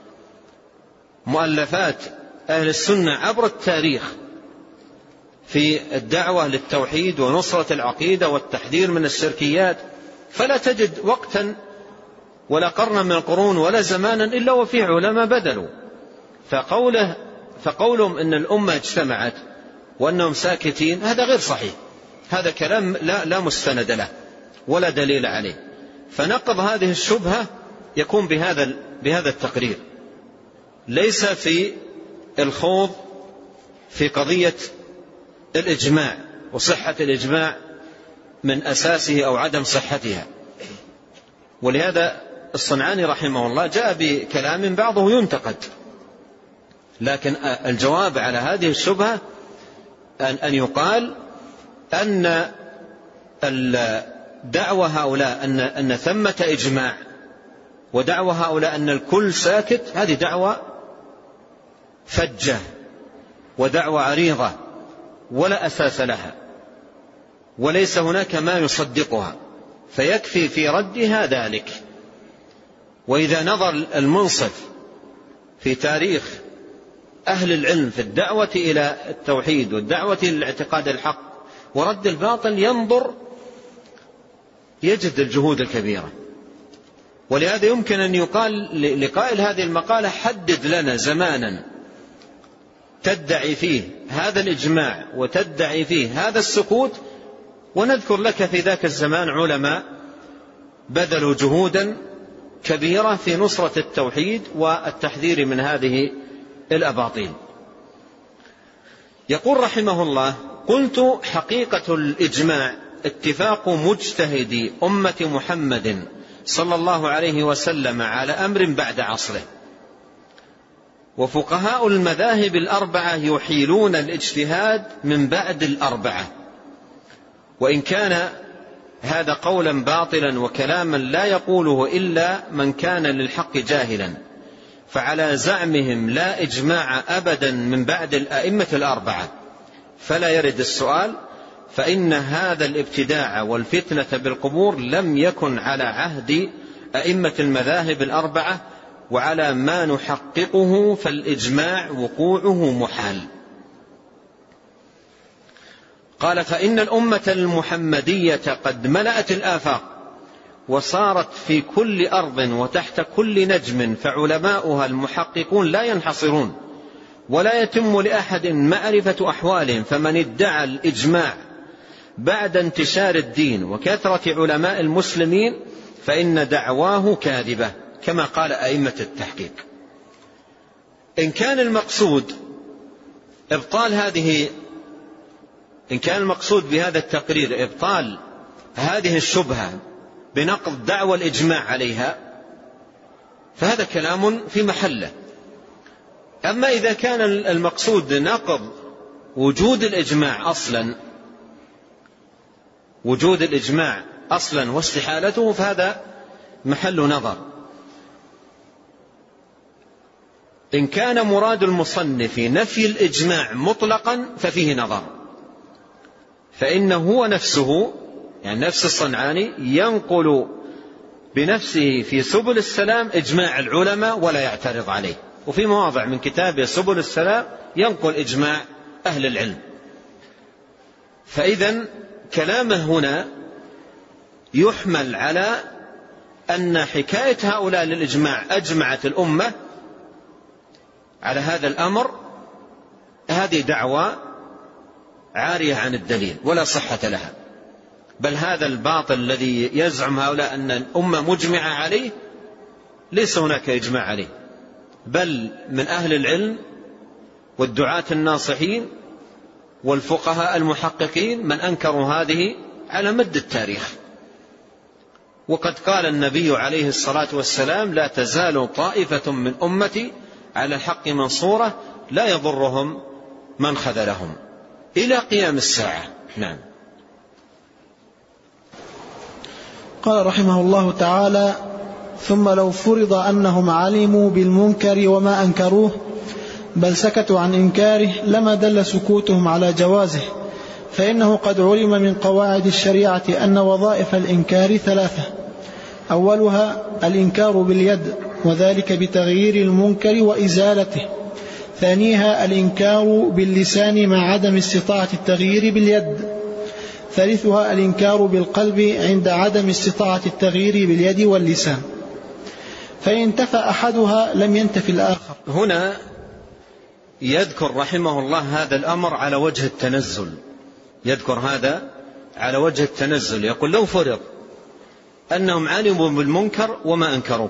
مؤلفات أهل السنة عبر التاريخ في الدعوة للتوحيد ونصرة العقيدة والتحذير من الشركيات، فلا تجد وقتا ولا قرنا من القرون ولا زمانا إلا وفيه علماء بدلوا. فقوله فقولهم إن الأمة اجتمعت وأنهم ساكتين هذا غير صحيح، هذا كلام لا, لا مستند له ولا دليل عليه. فنقض هذه الشبهة يكون بهذا بهذا التقرير، ليس في الخوض في قضية الإجماع وصحة الإجماع من أساسه أو عدم صحتها. ولهذا الصنعاني رحمه الله جاء بكلام بعضه ينتقد، لكن الجواب على هذه الشبهة أن يقال أن دعوة هؤلاء أن, أن ثمة إجماع ودعوة هؤلاء أن الكل ساكت هذه دعوة فجة ودعوة عريضة ولا أساس لها وليس هناك ما يصدقها، فيكفي في ردها ذلك. وإذا نظر المنصف في تاريخ أهل العلم في الدعوة إلى التوحيد والدعوة إلى الاعتقاد الحق ورد الباطل ينظر يجد الجهود الكبيرة. ولهذا يمكن أن يقال لقائل هذه المقالة: حدد لنا زمانا تدعي فيه هذا الإجماع وتدعي فيه هذا السكوت، ونذكر لك في ذاك الزمان علماء بذلوا جهودا كبيرة في نصرة التوحيد والتحذير من هذه الأباطيل. يقول رحمه الله: قلت: حقيقة الإجماع اتفاق مجتهدي أمة محمد صلى الله عليه وسلم على أمر بعد عصره، وفقهاء المذاهب الأربعة يحيلون الاجتهاد من بعد الأربعة. وإن كان هذا قولا باطلا وكلاما لا يقوله إلا من كان للحق جاهلا، فعلى زعمهم لا إجماع أبدا من بعد الأئمة الأربعة، فلا يرد السؤال، فإن هذا الابتداع والفتنة بالقبور لم يكن على عهد أئمة المذاهب الأربعة، وعلى ما نحققه فالإجماع وقوعه محال. قال: فإن الأمة المحمدية قد ملأت الآفاق وصارت في كل أرض وتحت كل نجم، فعلماؤها المحققون لا ينحصرون، ولا يتم لأحد معرفة أحوالهم، فمن ادعى الإجماع بعد انتشار الدين وكثرة علماء المسلمين فإن دعواه كاذبة، كما قال أئمة التحقيق. إن كان المقصود إبطال هذه إن كان المقصود بهذا التقرير إبطال هذه الشبهة بنقض دعوى الإجماع عليها، فهذا كلام في محله. أما إذا كان المقصود نقض وجود الإجماع أصلا وجود الإجماع أصلا واستحالته، فهذا محل نظر. إن كان مراد المصنف نفي الإجماع مطلقا ففيه نظر، فإنه هو نفسه يعني نفس الصنعاني ينقل بنفسه في سبل السلام إجماع العلماء ولا يعترض عليه، وفي مواضع من كتابه سبل السلام ينقل إجماع أهل العلم. فإذا كلامه هنا يحمل على أن حكاية هؤلاء للإجماع أجمعت الأمة على هذا الأمر، هذه دعوة عارية عن الدليل ولا صحة لها، بل هذا الباطل الذي يزعم هؤلاء أن الأمة مجمعة عليه ليس هناك إجماع عليه، بل من أهل العلم والدعاة الناصحين والفقهاء المحققين من أنكروا هذه على مد التاريخ. وقد قال النبي عليه الصلاة والسلام: لا تزال طائفة من أمتي على الحق منصورة لا يضرهم من خذلهم إلى قيام الساعة. نعم. قال رحمه الله تعالى: ثم لو فرض أنهم علموا بالمنكر وما أنكروه بل سكتوا عن إنكاره لما دل سكوتهم على جوازه، فإنه قد علم من قواعد الشريعة أن وظائف الإنكار ثلاثة: أولها الإنكار باليد وذلك بتغيير المنكر وإزالته، ثانيها الإنكار باللسان مع عدم استطاعة التغيير باليد، ثالثها الإنكار بالقلب عند عدم استطاعة التغيير باليد واللسان، فإن انتفى أحدها لم ينتفي الآخر. هنا يذكر رحمه الله هذا الأمر على وجه التنزل، يذكر هذا على وجه التنزل. يقول: لو فرض أنهم علموا بالمنكر وما أنكروه،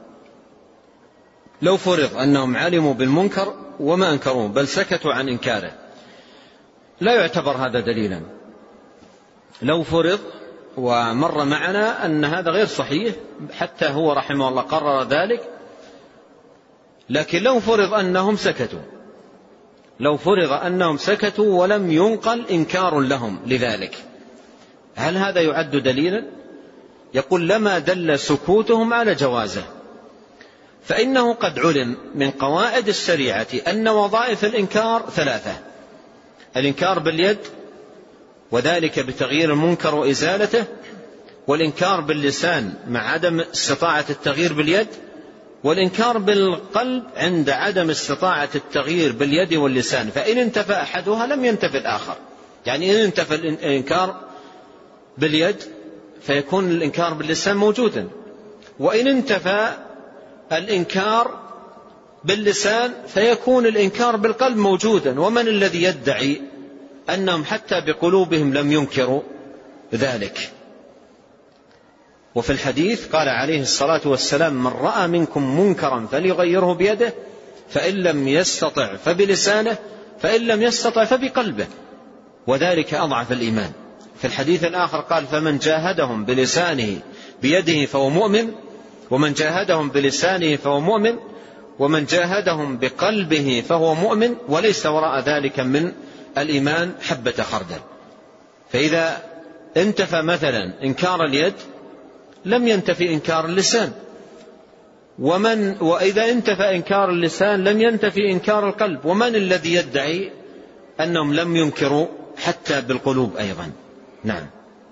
لو فرض أنهم علموا بالمنكر وما أنكروه بل سكتوا عن إنكاره، لا يعتبر هذا دليلا. لو فرض، ومر معنا أن هذا غير صحيح، حتى هو رحمه الله قرر ذلك، لكن لو فرض أنهم سكتوا لو فرض أنهم سكتوا ولم ينقل إنكار لهم لذلك، هل هذا يعد دليلا؟ يقول: لما دل سكوتهم على جوازه، فإنه قد علم من قواعد الشريعة أن وظائف الإنكار ثلاثة: الإنكار باليد وذلك بتغيير المنكر وإزالته، والإنكار باللسان مع عدم استطاعة التغيير باليد، والإنكار بالقلب عند عدم استطاعة التغيير باليد واللسان، فإن انتفى أحدها لم ينتفي الآخر. يعني إن انتفى الإنكار باليد فيكون الإنكار باللسان موجودا، وإن انتفى الإنكار باللسان فيكون الإنكار بالقلب موجودا. ومن الذي يدعي أنهم حتى بقلوبهم لم ينكروا ذلك؟ وفي الحديث قال عليه الصلاة والسلام: من رأى منكم منكرا فليغيره بيده، فإن لم يستطع فبلسانه، فإن لم يستطع فبقلبه، وذلك أضعف الإيمان. في الحديث الآخر قال: فمن جاهدهم بلسانه بيده فهو مؤمن، ومن جاهدهم بلسانه فهو مؤمن، ومن جاهدهم بقلبه فهو مؤمن، وليس وراء ذلك من الإيمان حبة خردل. فإذا انتفى مثلا إنكار اليد لم ينتفي إنكار اللسان، ومن وإذا انتفى إنكار اللسان لم ينتفي إنكار القلب. ومن الذي يدعي أنهم لم ينكروا حتى بالقلوب أيضا؟ نعم.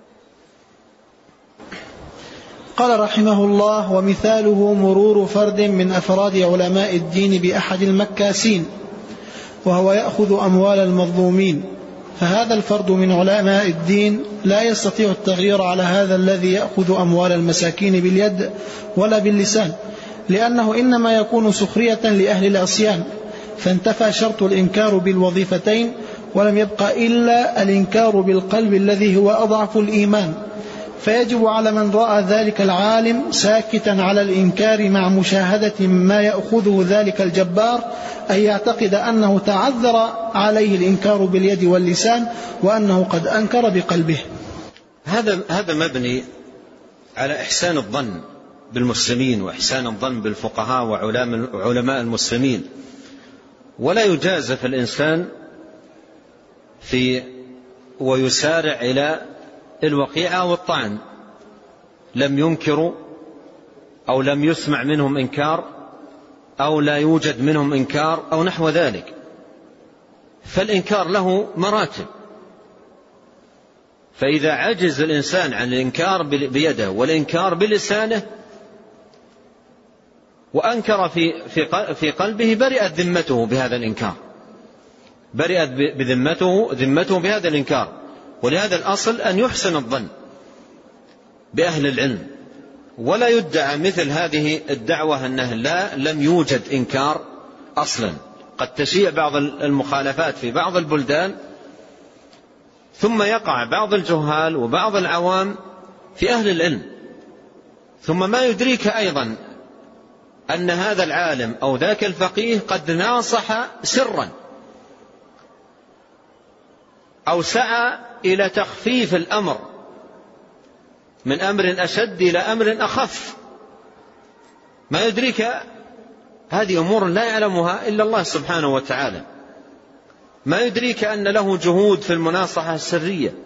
قال رحمه الله: ومثاله مرور فرد من أفراد علماء الدين بأحد المكاسين، وهو يأخذ أموال المظلومين، فهذا الفرد من علماء الدين لا يستطيع التغيير على هذا الذي يأخذ أموال المساكين باليد ولا باللسان، لأنه إنما يكون سخرية لأهل العصيان، فانتفى شرط الإنكار بالوظيفتين، ولم يبقى إلا الإنكار بالقلب الذي هو أضعف الإيمان. فيجب على من رأى ذلك العالم ساكتا على الإنكار مع مشاهدة ما يأخذه ذلك الجبار أن يعتقد أنه تعذر عليه الإنكار باليد واللسان، وأنه قد أنكر بقلبه. هذا هذا مبني على إحسان الظن بالمسلمين وإحسان الظن بالفقهاء وعلماء المسلمين، ولا يجازف الإنسان في ويسارع إلى الوقيعة والطعن. لم ينكروا أو لم يسمع منهم إنكار أو لا يوجد منهم إنكار أو نحو ذلك، فالإنكار له مراتب. فإذا عجز الإنسان عن الإنكار بيده والإنكار بلسانه وأنكر في في قلبه برئت ذمته بهذا الإنكار، برئت بذمته ذمته بهذا الإنكار. ولهذا الأصل أن يحسن الظن بأهل العلم، ولا يدعى مثل هذه الدعوة أنه لا لم يوجد إنكار أصلا. قد تشيع بعض المخالفات في بعض البلدان، ثم يقع بعض الجهال وبعض العوام في أهل العلم، ثم ما يدريك أيضا أن هذا العالم أو ذاك الفقيه قد ناصح سرا أو سعى إلى تخفيف الأمر من أمر أشد إلى أمر أخف. ما يدريك هذه أمور لا يعلمها إلا الله سبحانه وتعالى. ما يدريك أن له جهود في المناصحة السرية،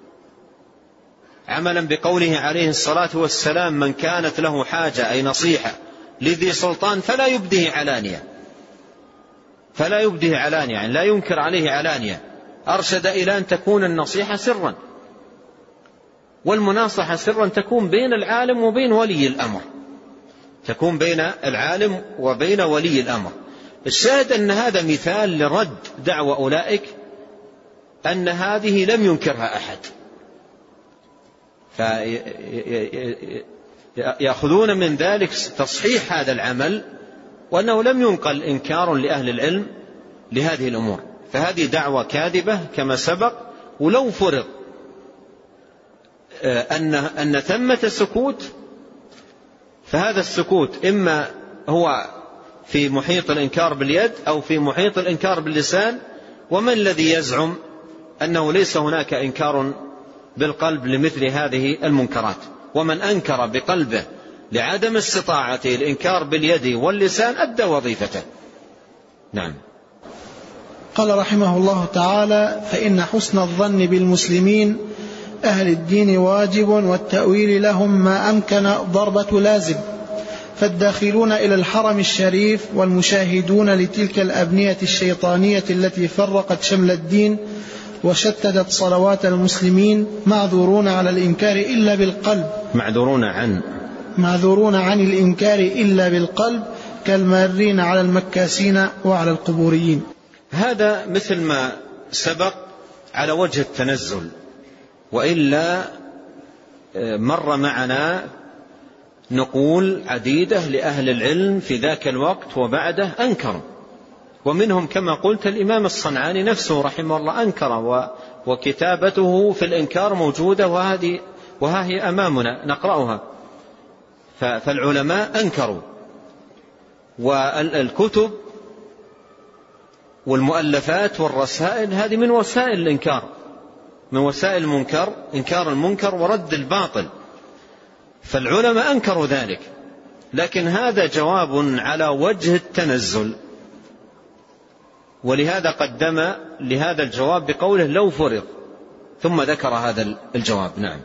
عملا بقوله عليه الصلاة والسلام: من كانت له حاجة أي نصيحة لذي سلطان فلا يبديه علانية، فلا يبديه علانية يعني لا ينكر عليه علانية. أرشد إلى أن تكون النصيحة سرا، والمناصحة سرا تكون بين العالم وبين ولي الأمر، تكون بين العالم وبين ولي الأمر. الشاهد أن هذا مثال لرد دعوة أولئك أن هذه لم ينكرها أحد، فيأخذون من ذلك تصحيح هذا العمل، وأنه لم ينقل إنكار لأهل العلم لهذه الأمور. فهذه دعوة كاذبة كما سبق. ولو فرض أن أن ثمة سكوت، فهذا السكوت إما هو في محيط الإنكار باليد أو في محيط الإنكار باللسان. ومن الذي يزعم أنه ليس هناك إنكار بالقلب لمثل هذه المنكرات؟ ومن أنكر بقلبه لعدم استطاعته الإنكار باليد واللسان أدى وظيفته. نعم. قال رحمه الله تعالى: فإن حسن الظن بالمسلمين أهل الدين واجب، والتأويل لهم ما أمكن ضربة لازم. فالداخلون إلى الحرم الشريف والمشاهدون لتلك الأبنية الشيطانية التي فرقت شمل الدين وشتتت صلوات المسلمين معذورون على الإنكار إلا بالقلب معذورون عن معذورون عن الإنكار إلا بالقلب، كالمارين على المكاسين وعلى القبوريين. هذا مثل ما سبق على وجه التنزل، وإلا مر معنا نقول عديدة لأهل العلم في ذاك الوقت وبعده أنكروا، ومنهم كما قلت الإمام الصنعاني نفسه رحمه الله أنكر، وكتابته في الإنكار موجودة وهذه وها هي أمامنا نقرأها. فالعلماء أنكروا، والكتب والمؤلفات والرسائل هذه من وسائل الإنكار، من وسائل المنكر، إنكار المنكر ورد الباطل. فالعلماء أنكروا ذلك، لكن هذا جواب على وجه التنزل، ولهذا قدم لهذا الجواب بقوله لو فرض، ثم ذكر هذا الجواب. نعم.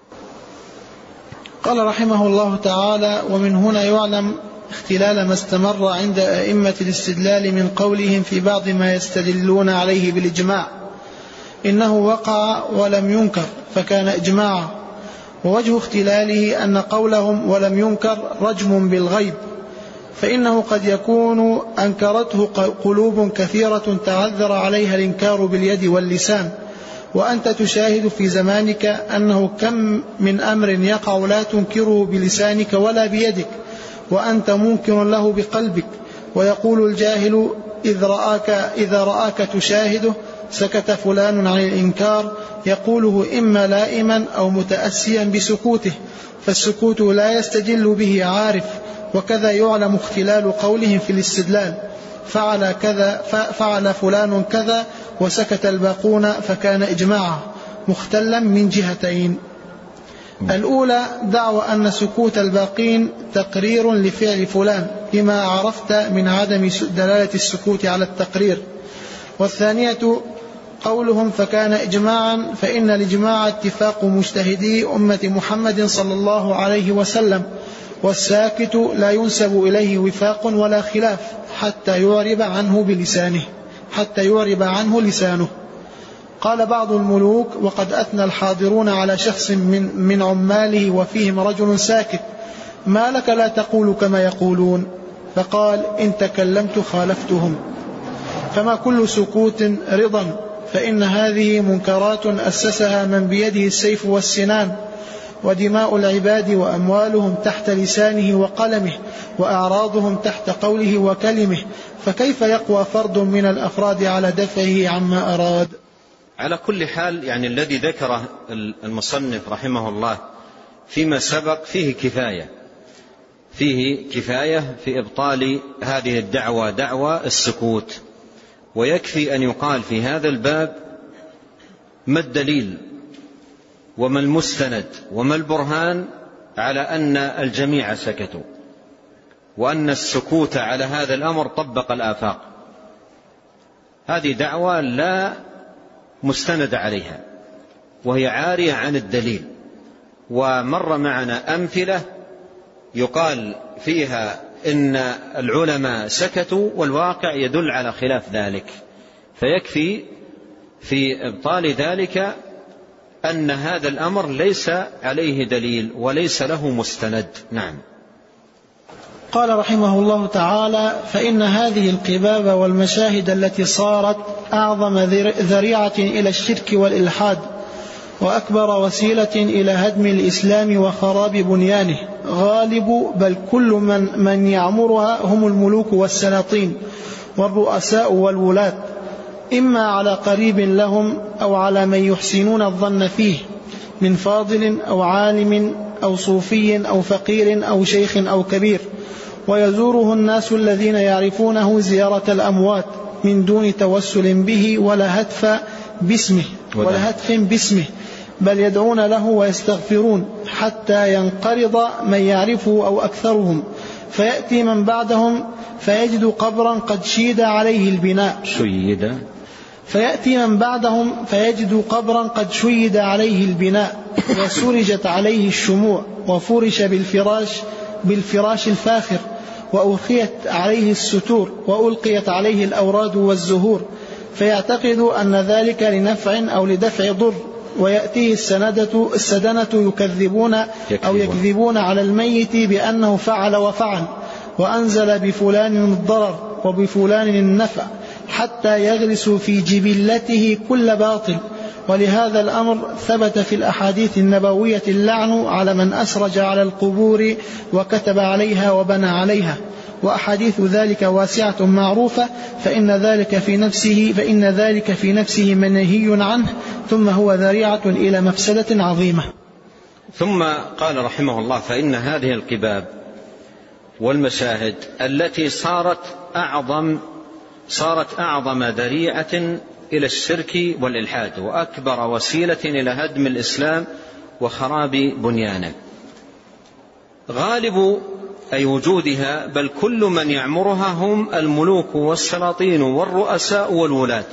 قال رحمه الله تعالى: ومن هنا يعلم اختلال ما استمر عند أئمة الاستدلال من قولهم في بعض ما يستدلون عليه بالإجماع إنه وقع ولم ينكر فكان إجماعا، ووجه اختلاله أن قولهم ولم ينكر رجم بالغيب، فإنه قد يكون أنكرته قلوب كثيرة تعذر عليها الإنكار باليد واللسان، وأنت تشاهد في زمانك أنه كم من أمر يقع لا تنكره بلسانك ولا بيدك وأنت منكر له بقلبك. ويقول الجاهل إذ رآك إذا رآك تشاهده سكت فلان عن الإنكار، يقوله إما لائما أو متأسيا بسكوته، فالسكوت لا يستجل به عارف. وكذا يعلم اختلال قولهم في الاستدلال، فعل كذا فعل فلان كذا وسكت الباقون فكان إجماعا مختلا من جهتين. الأولى دعوى أن سكوت الباقين تقرير لفعل فلان لما عرفت من عدم دلالة السكوت على التقرير. والثانية قولهم فكان إجماعا، فإن الإجماع اتفاق مجتهدي أمة محمد صلى الله عليه وسلم، والساكت لا ينسب إليه وفاق ولا خلاف حتى يعرب عنه بلسانه حتى يعرب عنه لسانه. قال بعض الملوك وقد أثنى الحاضرون على شخص من, من عماله وفيهم رجل ساكت: ما لك لا تقول كما يقولون؟ فقال: إن تكلمت خالفتهم. فما كل سكوت رضا، فإن هذه منكرات أسسها من بيده السيف والسنان، ودماء العباد وأموالهم تحت لسانه وقلمه، وأعراضهم تحت قوله وكلمه، فكيف يقوى فرد من الأفراد على دفعه عما أراد؟ على كل حال، يعني الذي ذكره المصنف رحمه الله فيما سبق فيه كفاية فيه كفاية في إبطال هذه الدعوة، دعوة السكوت. ويكفي أن يقال في هذا الباب ما الدليل وما المستند وما البرهان على أن الجميع سكتوا، وأن السكوت على هذا الأمر طبق الآفاق. هذه دعوة لا مستند عليها، وهي عارية عن الدليل. ومر معنا أمثلة يقال فيها إن العلماء سكتوا والواقع يدل على خلاف ذلك، فيكفي في إبطال ذلك أن هذا الأمر ليس عليه دليل وليس له مستند. نعم. قال رحمه الله تعالى: فإن هذه القباب والمشاهد التي صارت أعظم ذريعة إلى الشرك والإلحاد، وأكبر وسيلة إلى هدم الإسلام وخراب بنيانه، غالب بل كل من, من يعمرها هم الملوك والسلاطين والرؤساء والولاة، إما على قريب لهم أو على من يحسنون الظن فيه من فاضل أو عالم أو صوفي أو فقير أو شيخ أو كبير، ويزوره الناس الذين يعرفونه زيارة الأموات من دون توسل به ولا هتف باسمه ولا هتف باسمه بل يدعون له ويستغفرون حتى ينقرض من يعرفه أو أكثرهم، فيأتي من بعدهم فيجد قبرا قد شيد عليه البناء شيد فيأتي من بعدهم فيجد قبرا قد شيد عليه البناء وسرجت عليه الشموع وفرش بالفراش بالفراش الفاخر وأرخيت عليه الستور وألقيت عليه الأوراد والزهور، فيعتقد أن ذلك لنفع أو لدفع ضر، ويأتيه السندة السدنة يكذبون أو يكذبون على الميت بأنه فعل وفعل وأنزل بفلان الضرر وبفلان النفع، حتى يغرس في جبلته كل باطل. ولهذا الأمر ثبت في الأحاديث النبوية اللعن على من أسرج على القبور وكتب عليها وبنى عليها، وأحاديث ذلك واسعة معروفة، فإن ذلك في نفسه فإن ذلك في نفسه منهي عنه، ثم هو ذريعة إلى مفسدة عظيمة. ثم قال رحمه الله: فإن هذه القباب والمشاهد التي صارت أعظم صارت أعظم ذريعة إلى الشرك والإلحاد، وأكبر وسيلة إلى هدم الإسلام وخراب بنيانه، غالب أي وجودها بل كل من يعمرها هم الملوك والسلاطين والرؤساء والولاة،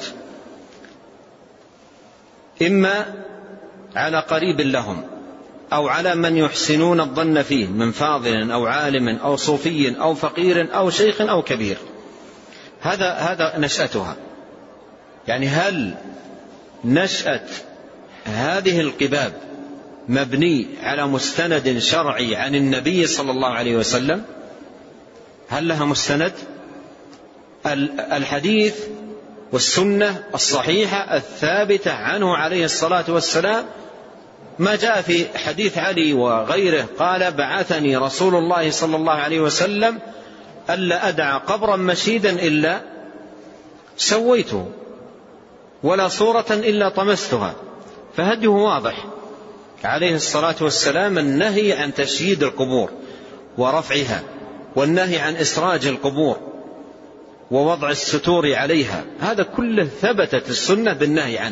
إما على قريب لهم أو على من يحسنون الظن فيه من فاضل أو عالم أو صوفي أو فقير أو شيخ أو كبير. هذا هذا نشأتها. يعني هل نشأة هذه القباب مبني على مستند شرعي عن النبي صلى الله عليه وسلم؟ هل لها مستند؟ الحديث والسنة الصحيحة الثابتة عنه عليه الصلاة والسلام ما جاء في حديث علي وغيره قال بعثني رسول الله صلى الله عليه وسلم ألا أدع قبرا مشيدا إلا سويته ولا صورة إلا طمستها. فهديه واضح عليه الصلاة والسلام، النهي عن تشييد القبور ورفعها، والنهي عن إسراج القبور ووضع الستور عليها، هذا كله ثبتت السنة بالنهي عنه.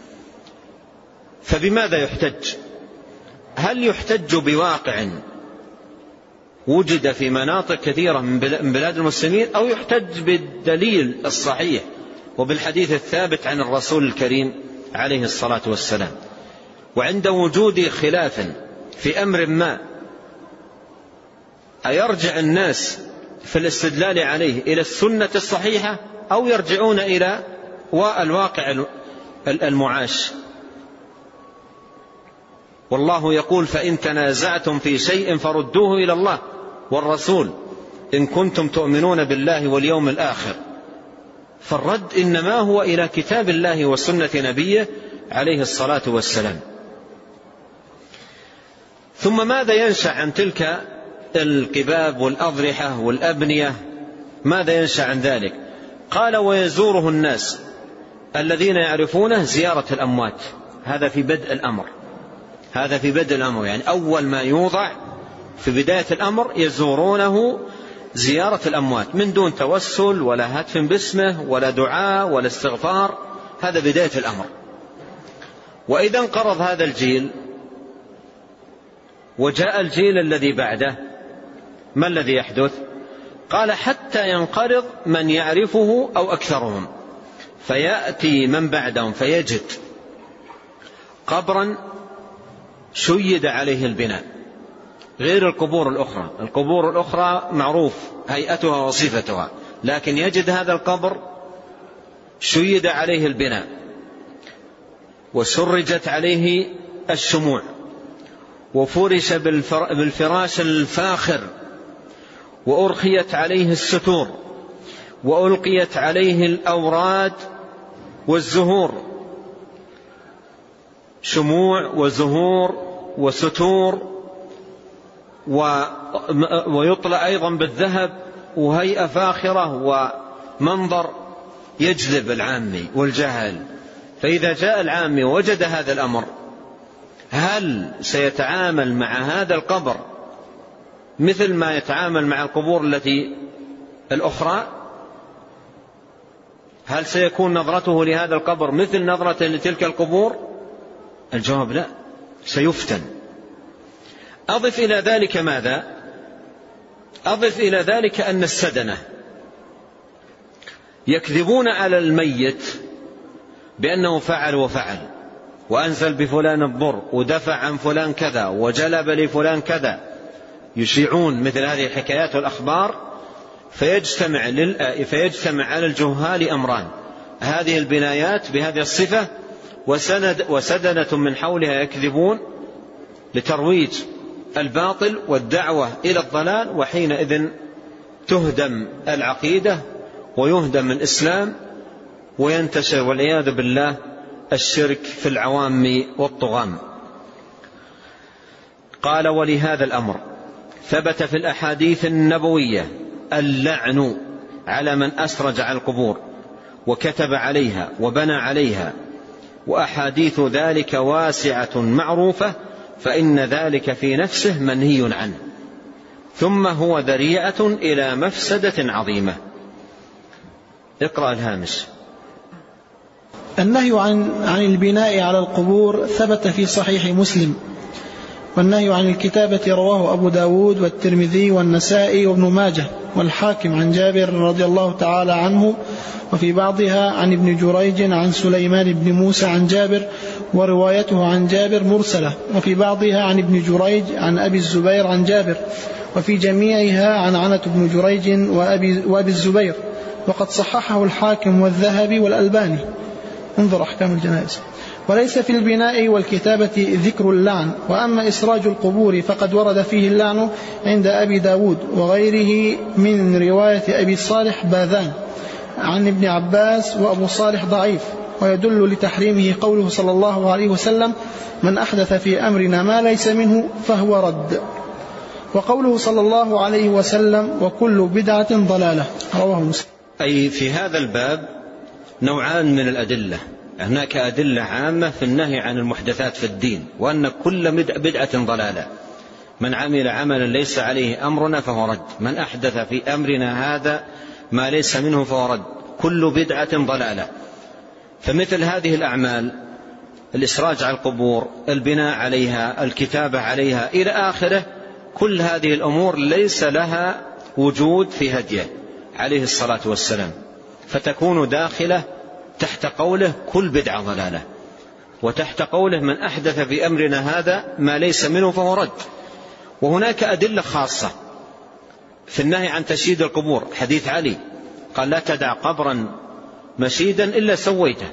فبماذا يحتج؟ هل يحتج بواقع وجد في مناطق كثيرة من بلاد المسلمين، أو يحتج بالدليل الصحيح وبالحديث الثابت عن الرسول الكريم عليه الصلاة والسلام؟ وعند وجود خلاف في أمر ما أيرجع الناس في الاستدلال عليه إلى السنة الصحيحة، أو يرجعون إلى الواقع المعاش؟ والله يقول فإن تنازعتم في شيء فردوه إلى الله والرسول إن كنتم تؤمنون بالله واليوم الآخر. فالرد إنما هو إلى كتاب الله وسنة نبيه عليه الصلاة والسلام. ثم ماذا ينشأ عن تلك القباب والأضرحة والأبنية؟ ماذا ينشأ عن ذلك؟ قال ويزوره الناس الذين يعرفونه زيارة الأموات. هذا في بدء الأمر، هذا في بدء الأمر، يعني أول ما يوضع في بداية الأمر يزورونه زيارة الأموات من دون توسل ولا هتف باسمه ولا دعاء ولا استغفار، هذا بداية الأمر. وإذا انقرض هذا الجيل وجاء الجيل الذي بعده، ما الذي يحدث؟ قال حتى ينقرض من يعرفه أو أكثرهم، فيأتي من بعدهم فيجد قبرا شيد عليه البناء غير القبور الأخرى. القبور الأخرى معروف هيئتها وصفتها، لكن يجد هذا القبر شيد عليه البناء وسرجت عليه الشموع وفرش بالفراش الفاخر وأرخيت عليه الستور وألقيت عليه الأوراد والزهور، شموع وزهور وستور، ويطلع أيضا بالذهب، وهيئة فاخرة ومنظر يجذب العامي والجهل. فإذا جاء العامي ووجد هذا الأمر، هل سيتعامل مع هذا القبر مثل ما يتعامل مع القبور التي الأخرى؟ هل سيكون نظرته لهذا القبر مثل نظرته لتلك القبور؟ الجواب لا، سيفتن. أضف إلى ذلك ماذا؟ أضف إلى ذلك أن السدنة يكذبون على الميت بأنه فعل وفعل وأنزل بفلان الضر ودفع عن فلان كذا وجلب لفلان كذا، يشيعون مثل هذه الحكايات والأخبار، فيجتمع, لل... فيجتمع على الجهال أمران: هذه البنايات بهذه الصفة، وسند وسدنة من حولها يكذبون لترويج الباطل والدعوة إلى الضلال، وحينئذ تهدم العقيدة ويهدم الإسلام وينتشر والعياذ بالله الشرك في العوام والطغام. قال ولهذا الأمر ثبت في الأحاديث النبوية اللعن على من أسرج على القبور وكتب عليها وبنى عليها، وأحاديث ذلك واسعة معروفة، فإن ذلك في نفسه منهي عنه، ثم هو ذريعة إلى مفسدة عظيمة. اقرأ الهامش. النهي عن عن البناء على القبور ثبت في صحيح مسلم، والنهي عن الكتابة رواه أبو داود والترمذي والنسائي وابن ماجه والحاكم عن جابر رضي الله تعالى عنه، وفي بعضها عن ابن جريج عن سليمان بن موسى عن جابر، وروايته عن جابر مرسلة، وفي بعضها عن ابن جريج عن أبي الزبير عن جابر، وفي جميعها عن عنة بن جريج وأبي, وأبي الزبير، وقد صححه الحاكم والذهبي والألباني. انظر أحكام الجنائز. وليس في البناء والكتابة ذكر اللعن، وأما إسراج القبور فقد ورد فيه اللعن عند أبي داود وغيره من رواية أبي صالح باذان عن ابن عباس وأبو صالح ضعيف، ويدل لتحريمه قوله صلى الله عليه وسلم: من أحدث في أمرنا ما ليس منه فهو رد. وقوله صلى الله عليه وسلم: وكل بدعة ضلالة، رواه مسلم. أي في هذا الباب نوعان من الأدلة، هناك أدلة عامة في النهي عن المحدثات في الدين، وأن كل بدعة ضلالة، من عمل عملا ليس عليه أمرنا فهو رد، من أحدث في أمرنا هذا ما ليس منه فهو رد، كل بدعة ضلالة. فمثل هذه الأعمال، الإسراج على القبور، البناء عليها، الكتابة عليها إلى آخره، كل هذه الأمور ليس لها وجود في هديه عليه الصلاة والسلام، فتكون داخلة تحت قوله كل بدعة ضلالة، وتحت قوله من أحدث في أمرنا هذا ما ليس منه فهو رد. وهناك أدلة خاصة في النهي عن تشييد القبور، حديث علي قال: لا تدع قبرا مشيدا إلا سويته.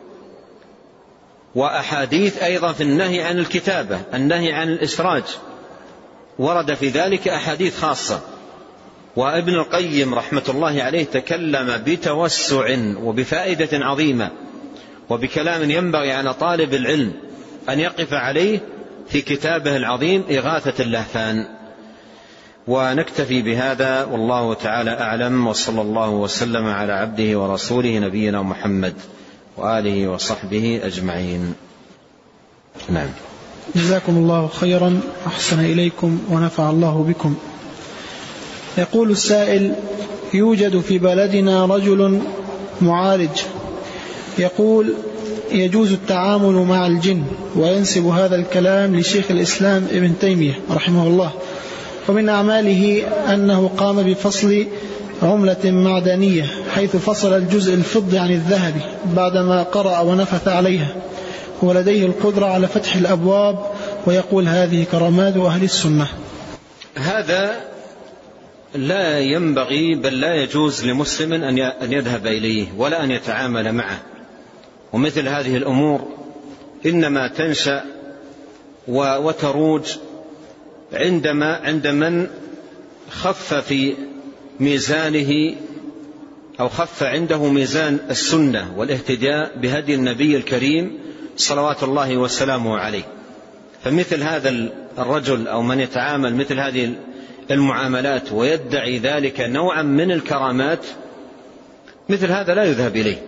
وأحاديث أيضا في النهي عن الكتابة، النهي عن الإسراج، ورد في ذلك أحاديث خاصة. وابن القيم رحمة الله عليه تكلم بتوسع وبفائدة عظيمة، وبكلام ينبغي على طالب العلم أن يقف عليه في كتابه العظيم إغاثة اللهفان. ونكتفي بهذا، والله تعالى أعلم، وصلى الله وسلم على عبده ورسوله نبينا محمد وآله وصحبه أجمعين. نعم. جزاكم الله خيرا، أحسن إليكم ونفع الله بكم. يقول السائل: يوجد في بلدنا رجل معالج يقول يجوز التعامل مع الجن، وينسب هذا الكلام لشيخ الإسلام ابن تيمية رحمه الله، ومن أعماله أنه قام بفصل عملة معدنية، حيث فصل الجزء الفضي عن الذهبي بعدما قرأ ونفث عليها، ولديه القدرة على فتح الأبواب، ويقول هذه كرامات أهل السنة. هذا لا ينبغي بل لا يجوز لمسلم أن يذهب إليه ولا أن يتعامل معه. ومثل هذه الأمور إنما تنشأ وتروج عندما عند من خف في ميزانه أو خف عنده ميزان السنة والاهتداء بهدي النبي الكريم صلوات الله وسلامه عليه. فمثل هذا الرجل أو من يتعامل مثل هذه المعاملات ويدعي ذلك نوعا من الكرامات، مثل هذا لا يذهب إليه.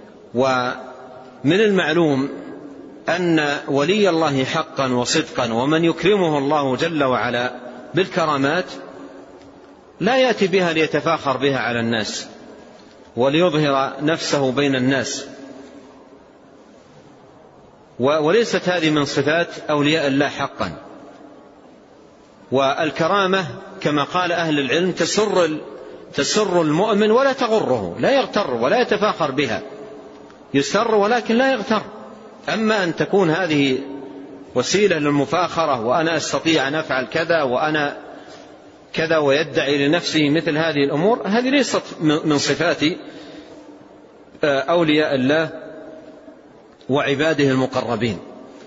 ومن المعلوم أن ولي الله حقا وصدقا ومن يكرمه الله جل وعلا بالكرامات لا يأتي بها ليتفاخر بها على الناس وليظهر نفسه بين الناس، وليست هذه من صفات أولياء الله حقا. والكرامة كما قال أهل العلم تسر تسر المؤمن ولا تغره، لا يغتر ولا يتفاخر بها، يسر ولكن لا يغتر. أما أن تكون هذه وسيلة للمفاخرة، وأنا أستطيع أن أفعل كذا وأنا كذا، ويدعي لنفسه مثل هذه الأمور، هذه ليست من صفات أولياء الله وعباده المقربين.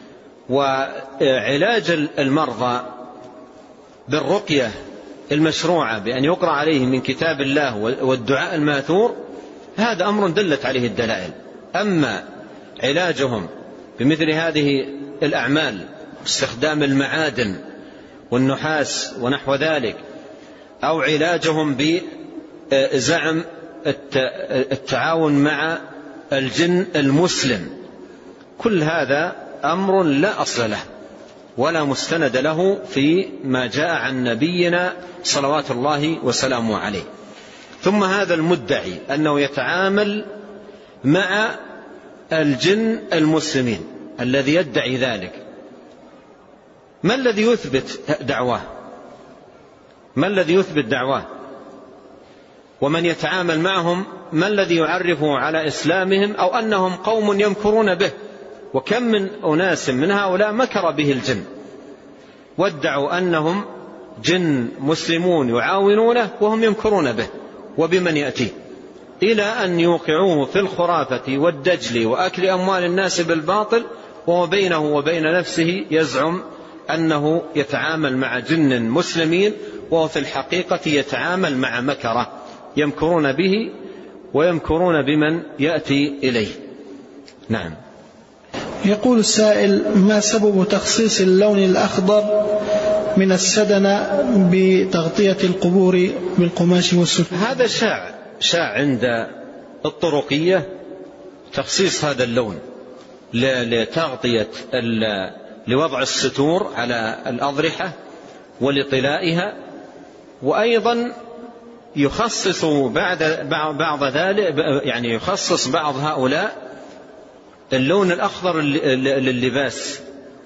وعلاج المرضى بالرقية المشروعة بأن يقرأ عليه من كتاب الله والدعاء الماثور، هذا أمر دلت عليه الدلائل. أما علاجهم بمثل هذه الأعمال، استخدام المعادن والنحاس ونحو ذلك، أو علاجهم بزعم التعاون مع الجن المسلم، كل هذا أمر لا أصل له ولا مستند له في ما جاء عن نبينا صلوات الله وسلامه عليه. ثم هذا المدعي أنه يتعامل مع الجن المسلمين الذي يدعي ذلك، ما الذي يثبت دعواه؟ ما الذي يثبت دعواه؟ ومن يتعامل معهم ما الذي يعرفه على إسلامهم أو أنهم قوم يمكرون به؟ وكم من أناس من هؤلاء مكر به الجن وادعوا أنهم جن مسلمون يعاونونه وهم يمكرون به وبمن يأتيه، إلى أن يوقعوه في الخرافة والدجل وأكل أموال الناس بالباطل، وهو بينه وبين نفسه يزعم أنه يتعامل مع جن مسلمين، وهو في الحقيقة يتعامل مع مكرة يمكرون به ويمكرون بمن يأتي إليه. نعم. يقول السائل: ما سبب تخصيص اللون الأخضر من السدنة بتغطية القبور بالقماش والستر؟ هذا شاع شاع عند الطرقية تخصيص هذا اللون لتغطية لوضع الستور على الأضرحة ولطلائها، وأيضا يخصص بعد بعض ذلك، يعني يخصص بعض هؤلاء اللون الأخضر لللباس،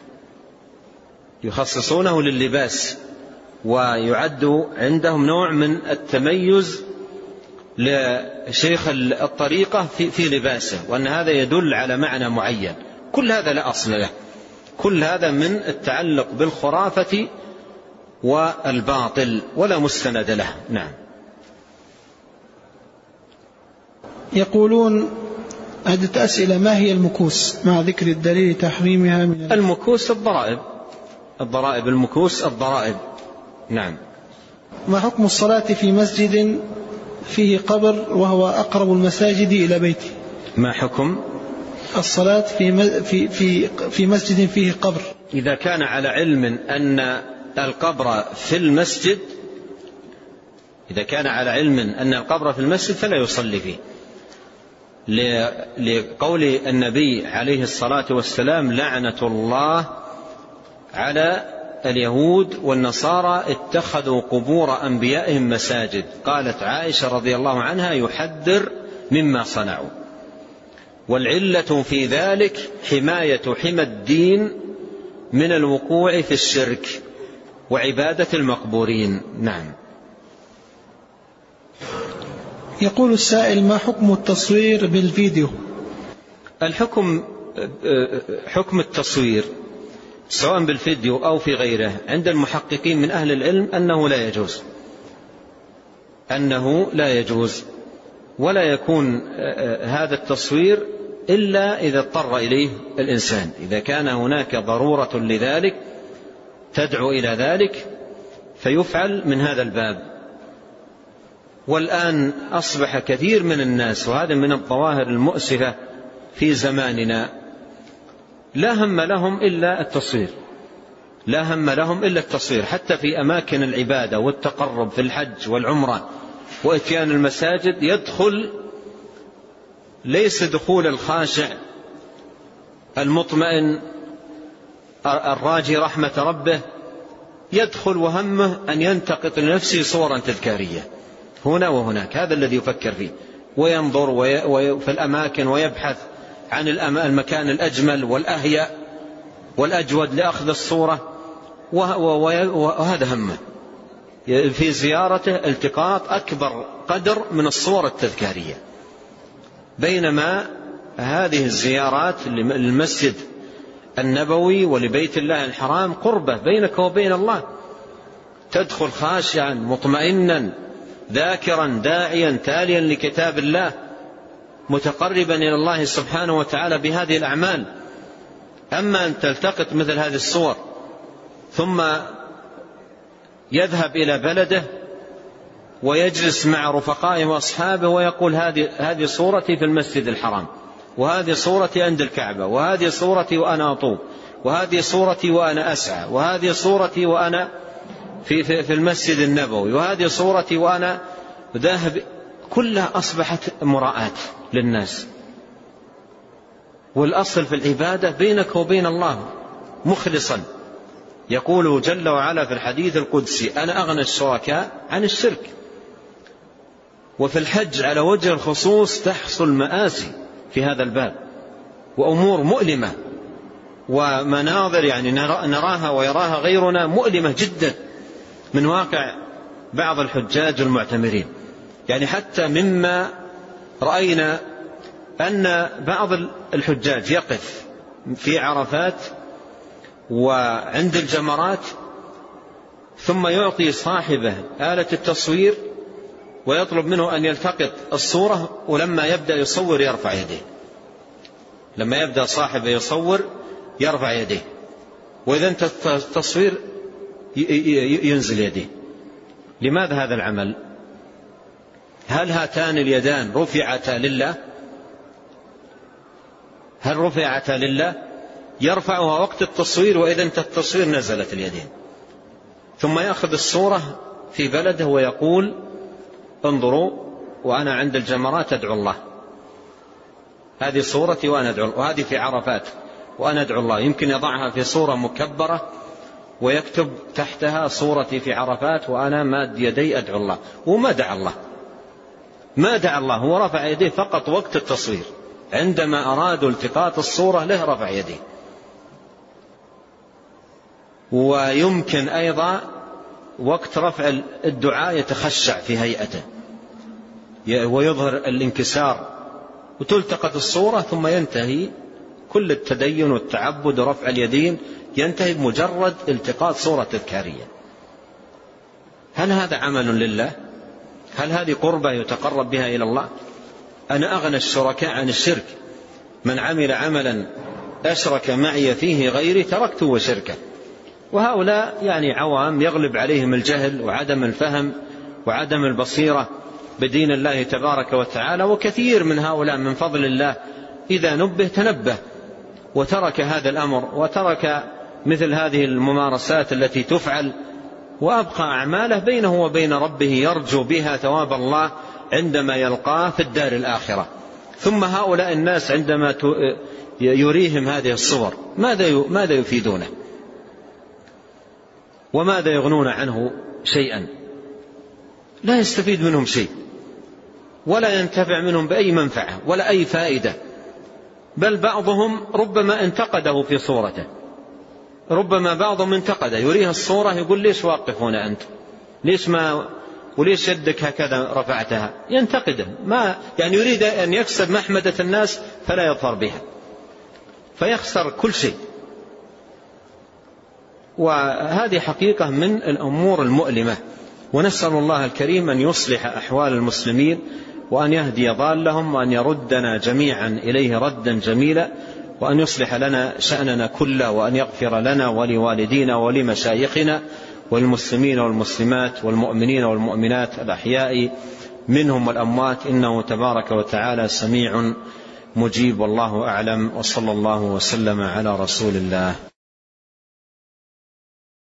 يخصصونه لللباس، ويعد عندهم نوع من التميز لشيخ الطريقة في لباسه، وأن هذا يدل على معنى معين. كل هذا لا أصل له، كل هذا من التعلق بالخرافة والباطل ولا مستند له. نعم. يقولون عدة أسئلة: ما هي المكوس مع ذكر الدليل تحريمها من المكوس؟ الضرائب، الضرائب المكوس الضرائب. نعم. ما حكم الصلاة في مسجد فيه قبر وهو أقرب المساجد إلى بيته؟ ما حكم الصلاة في في في في مسجد فيه قبر؟ إذا كان على علم أن القبر في المسجد، إذا كان على علم أن القبر في المسجد فلا يصلي فيه، لقول النبي عليه الصلاة والسلام: لعنة الله على اليهود والنصارى اتخذوا قبور أنبيائهم مساجد. قالت عائشة رضي الله عنها: يحذر مما صنعوا. والعلة في ذلك حماية حمى الدين من الوقوع في الشرك وعبادة المقبورين. نعم. يقول السائل: ما حكم التصوير بالفيديو؟ الحكم حكم التصوير سواء بالفيديو أو في غيره عند المحققين من أهل العلم أنه لا يجوز، أنه لا يجوز، ولا يكون هذا التصوير إلا إذا اضطر إليه الإنسان، إذا كان هناك ضرورة لذلك تدعو إلى ذلك فيفعل من هذا الباب. والآن أصبح كثير من الناس، وهذا من الظواهر المؤسفة في زماننا، لا هم لهم إلا التصوير، لا هم لهم إلا التصوير، حتى في أماكن العبادة والتقرب في الحج والعمرة وإتيان المساجد يدخل ليس دخول الخاشع المطمئن الراجي رحمة ربه، يدخل وهمه أن ينتقط لنفسه صورا تذكارية هنا وهناك. هذا الذي يفكر فيه، وينظر في الأماكن ويبحث عن المكان الأجمل والأهيأ والأجود لأخذ الصورة، وهذا همه في زيارته التقاط أكبر قدر من الصور التذكارية. بينما هذه الزيارات للمسجد النبوي ولبيت الله الحرام قربة بينك وبين الله، تدخل خاشعا مطمئنا ذاكرا داعيا تاليا لكتاب الله متقربا إلى الله سبحانه وتعالى بهذه الأعمال. أما أن تلتقط مثل هذه الصور ثم يذهب إلى بلده ويجلس مع رفقائه وأصحابه ويقول: هذه هذه صورتي في المسجد الحرام، وهذه صورتي عند الكعبة، وهذه صورتي وأنا أطوف، وهذه صورتي وأنا أسعى، وهذه صورتي وأنا في, في, في المسجد النبوي، وهذه صورتي وأنا ذاهب. كلها أصبحت مراءات للناس، والأصل في العبادة بينك وبين الله مخلصا. يقول جل وعلا في الحديث القدسي: أنا أغنى الشركاء عن الشرك. وفي الحج على وجه الخصوص تحصل مآسي في هذا الباب، وأمور مؤلمة ومناظر يعني نراها ويراها غيرنا مؤلمة جدا من واقع بعض الحجاج المعتمرين. يعني حتى مما رأينا أن بعض الحجاج يقف في عرفات وعند الجمرات ثم يعطي صاحبه آلة التصوير ويطلب منه أن يلتقط الصورة، ولما يبدأ يصور يرفع يديه، لما يبدأ صاحبه يصور يرفع يديه، وإذا انتهى التصوير ينزل يديه. لماذا هذا العمل؟ هل هاتان اليدان رفعتا لله؟ هل رفعتا لله؟ يرفعها وقت التصوير، وإذا انتهى التصوير نزلت اليدين، ثم يأخذ الصورة في بلده ويقول انظروا وأنا عند الجمرات أدعو الله، هذه صورتي وأنا أدعو الله، وهذه في عرفات وأنا أدعو الله. يمكن يضعها في صورة مكبرة ويكتب تحتها صورتي في عرفات وأنا ماد يدي أدعو الله، وما دعا الله، ما دعا الله، هو رفع يديه فقط وقت التصوير، عندما أرادوا التقاط الصورة له رفع يديه. ويمكن أيضا وقت رفع الدعاء يتخشع في هيئته ويظهر الانكسار، وتلتقط الصورة ثم ينتهي كل التدين والتعبد ورفع اليدين ينتهي بمجرد التقاط صورة تذكارية. هل هذا عمل لله؟ هل هذه قربة يتقرب بها إلى الله؟ أنا أغنى الشركاء عن الشرك، من عمل عملا أشرك معي فيه غيري تركته وشركه. وهؤلاء يعني عوام يغلب عليهم الجهل وعدم الفهم وعدم البصيرة بدين الله تبارك وتعالى، وكثير من هؤلاء من فضل الله إذا نبه تنبه وترك هذا الأمر وترك مثل هذه الممارسات التي تفعل، وأبقى أعماله بينه وبين ربه يرجو بها ثواب الله عندما يلقاه في الدار الآخرة. ثم هؤلاء الناس عندما يريهم هذه الصور ماذا يفيدونه وماذا يغنون عنه شيئا؟ لا يستفيد منهم شيء ولا ينتفع منهم بأي منفعة ولا أي فائدة، بل بعضهم ربما انتقده في صورته، ربما بعضهم انتقده يريه الصورة يقول ليش واقف هنا أنت، ليش ما وليش يدك هكذا رفعتها، ينتقده، ما يعني يريد أن يكسب محمدة الناس فلا يظفر بها فيخسر كل شيء. وهذه حقيقة من الأمور المؤلمة، ونسأل الله الكريم أن يصلح أحوال المسلمين وأن يهدي ضالهم وأن يردنا جميعا إليه ردا جميلا، وأن يصلح لنا شأننا كله، وأن يغفر لنا ولوالدينا ولمشايخنا والمسلمين والمسلمات والمؤمنين والمؤمنات الأحياء منهم والأموات، إنه تبارك وتعالى سميع مجيب، والله أعلم، وصلى الله وسلم على رسول الله.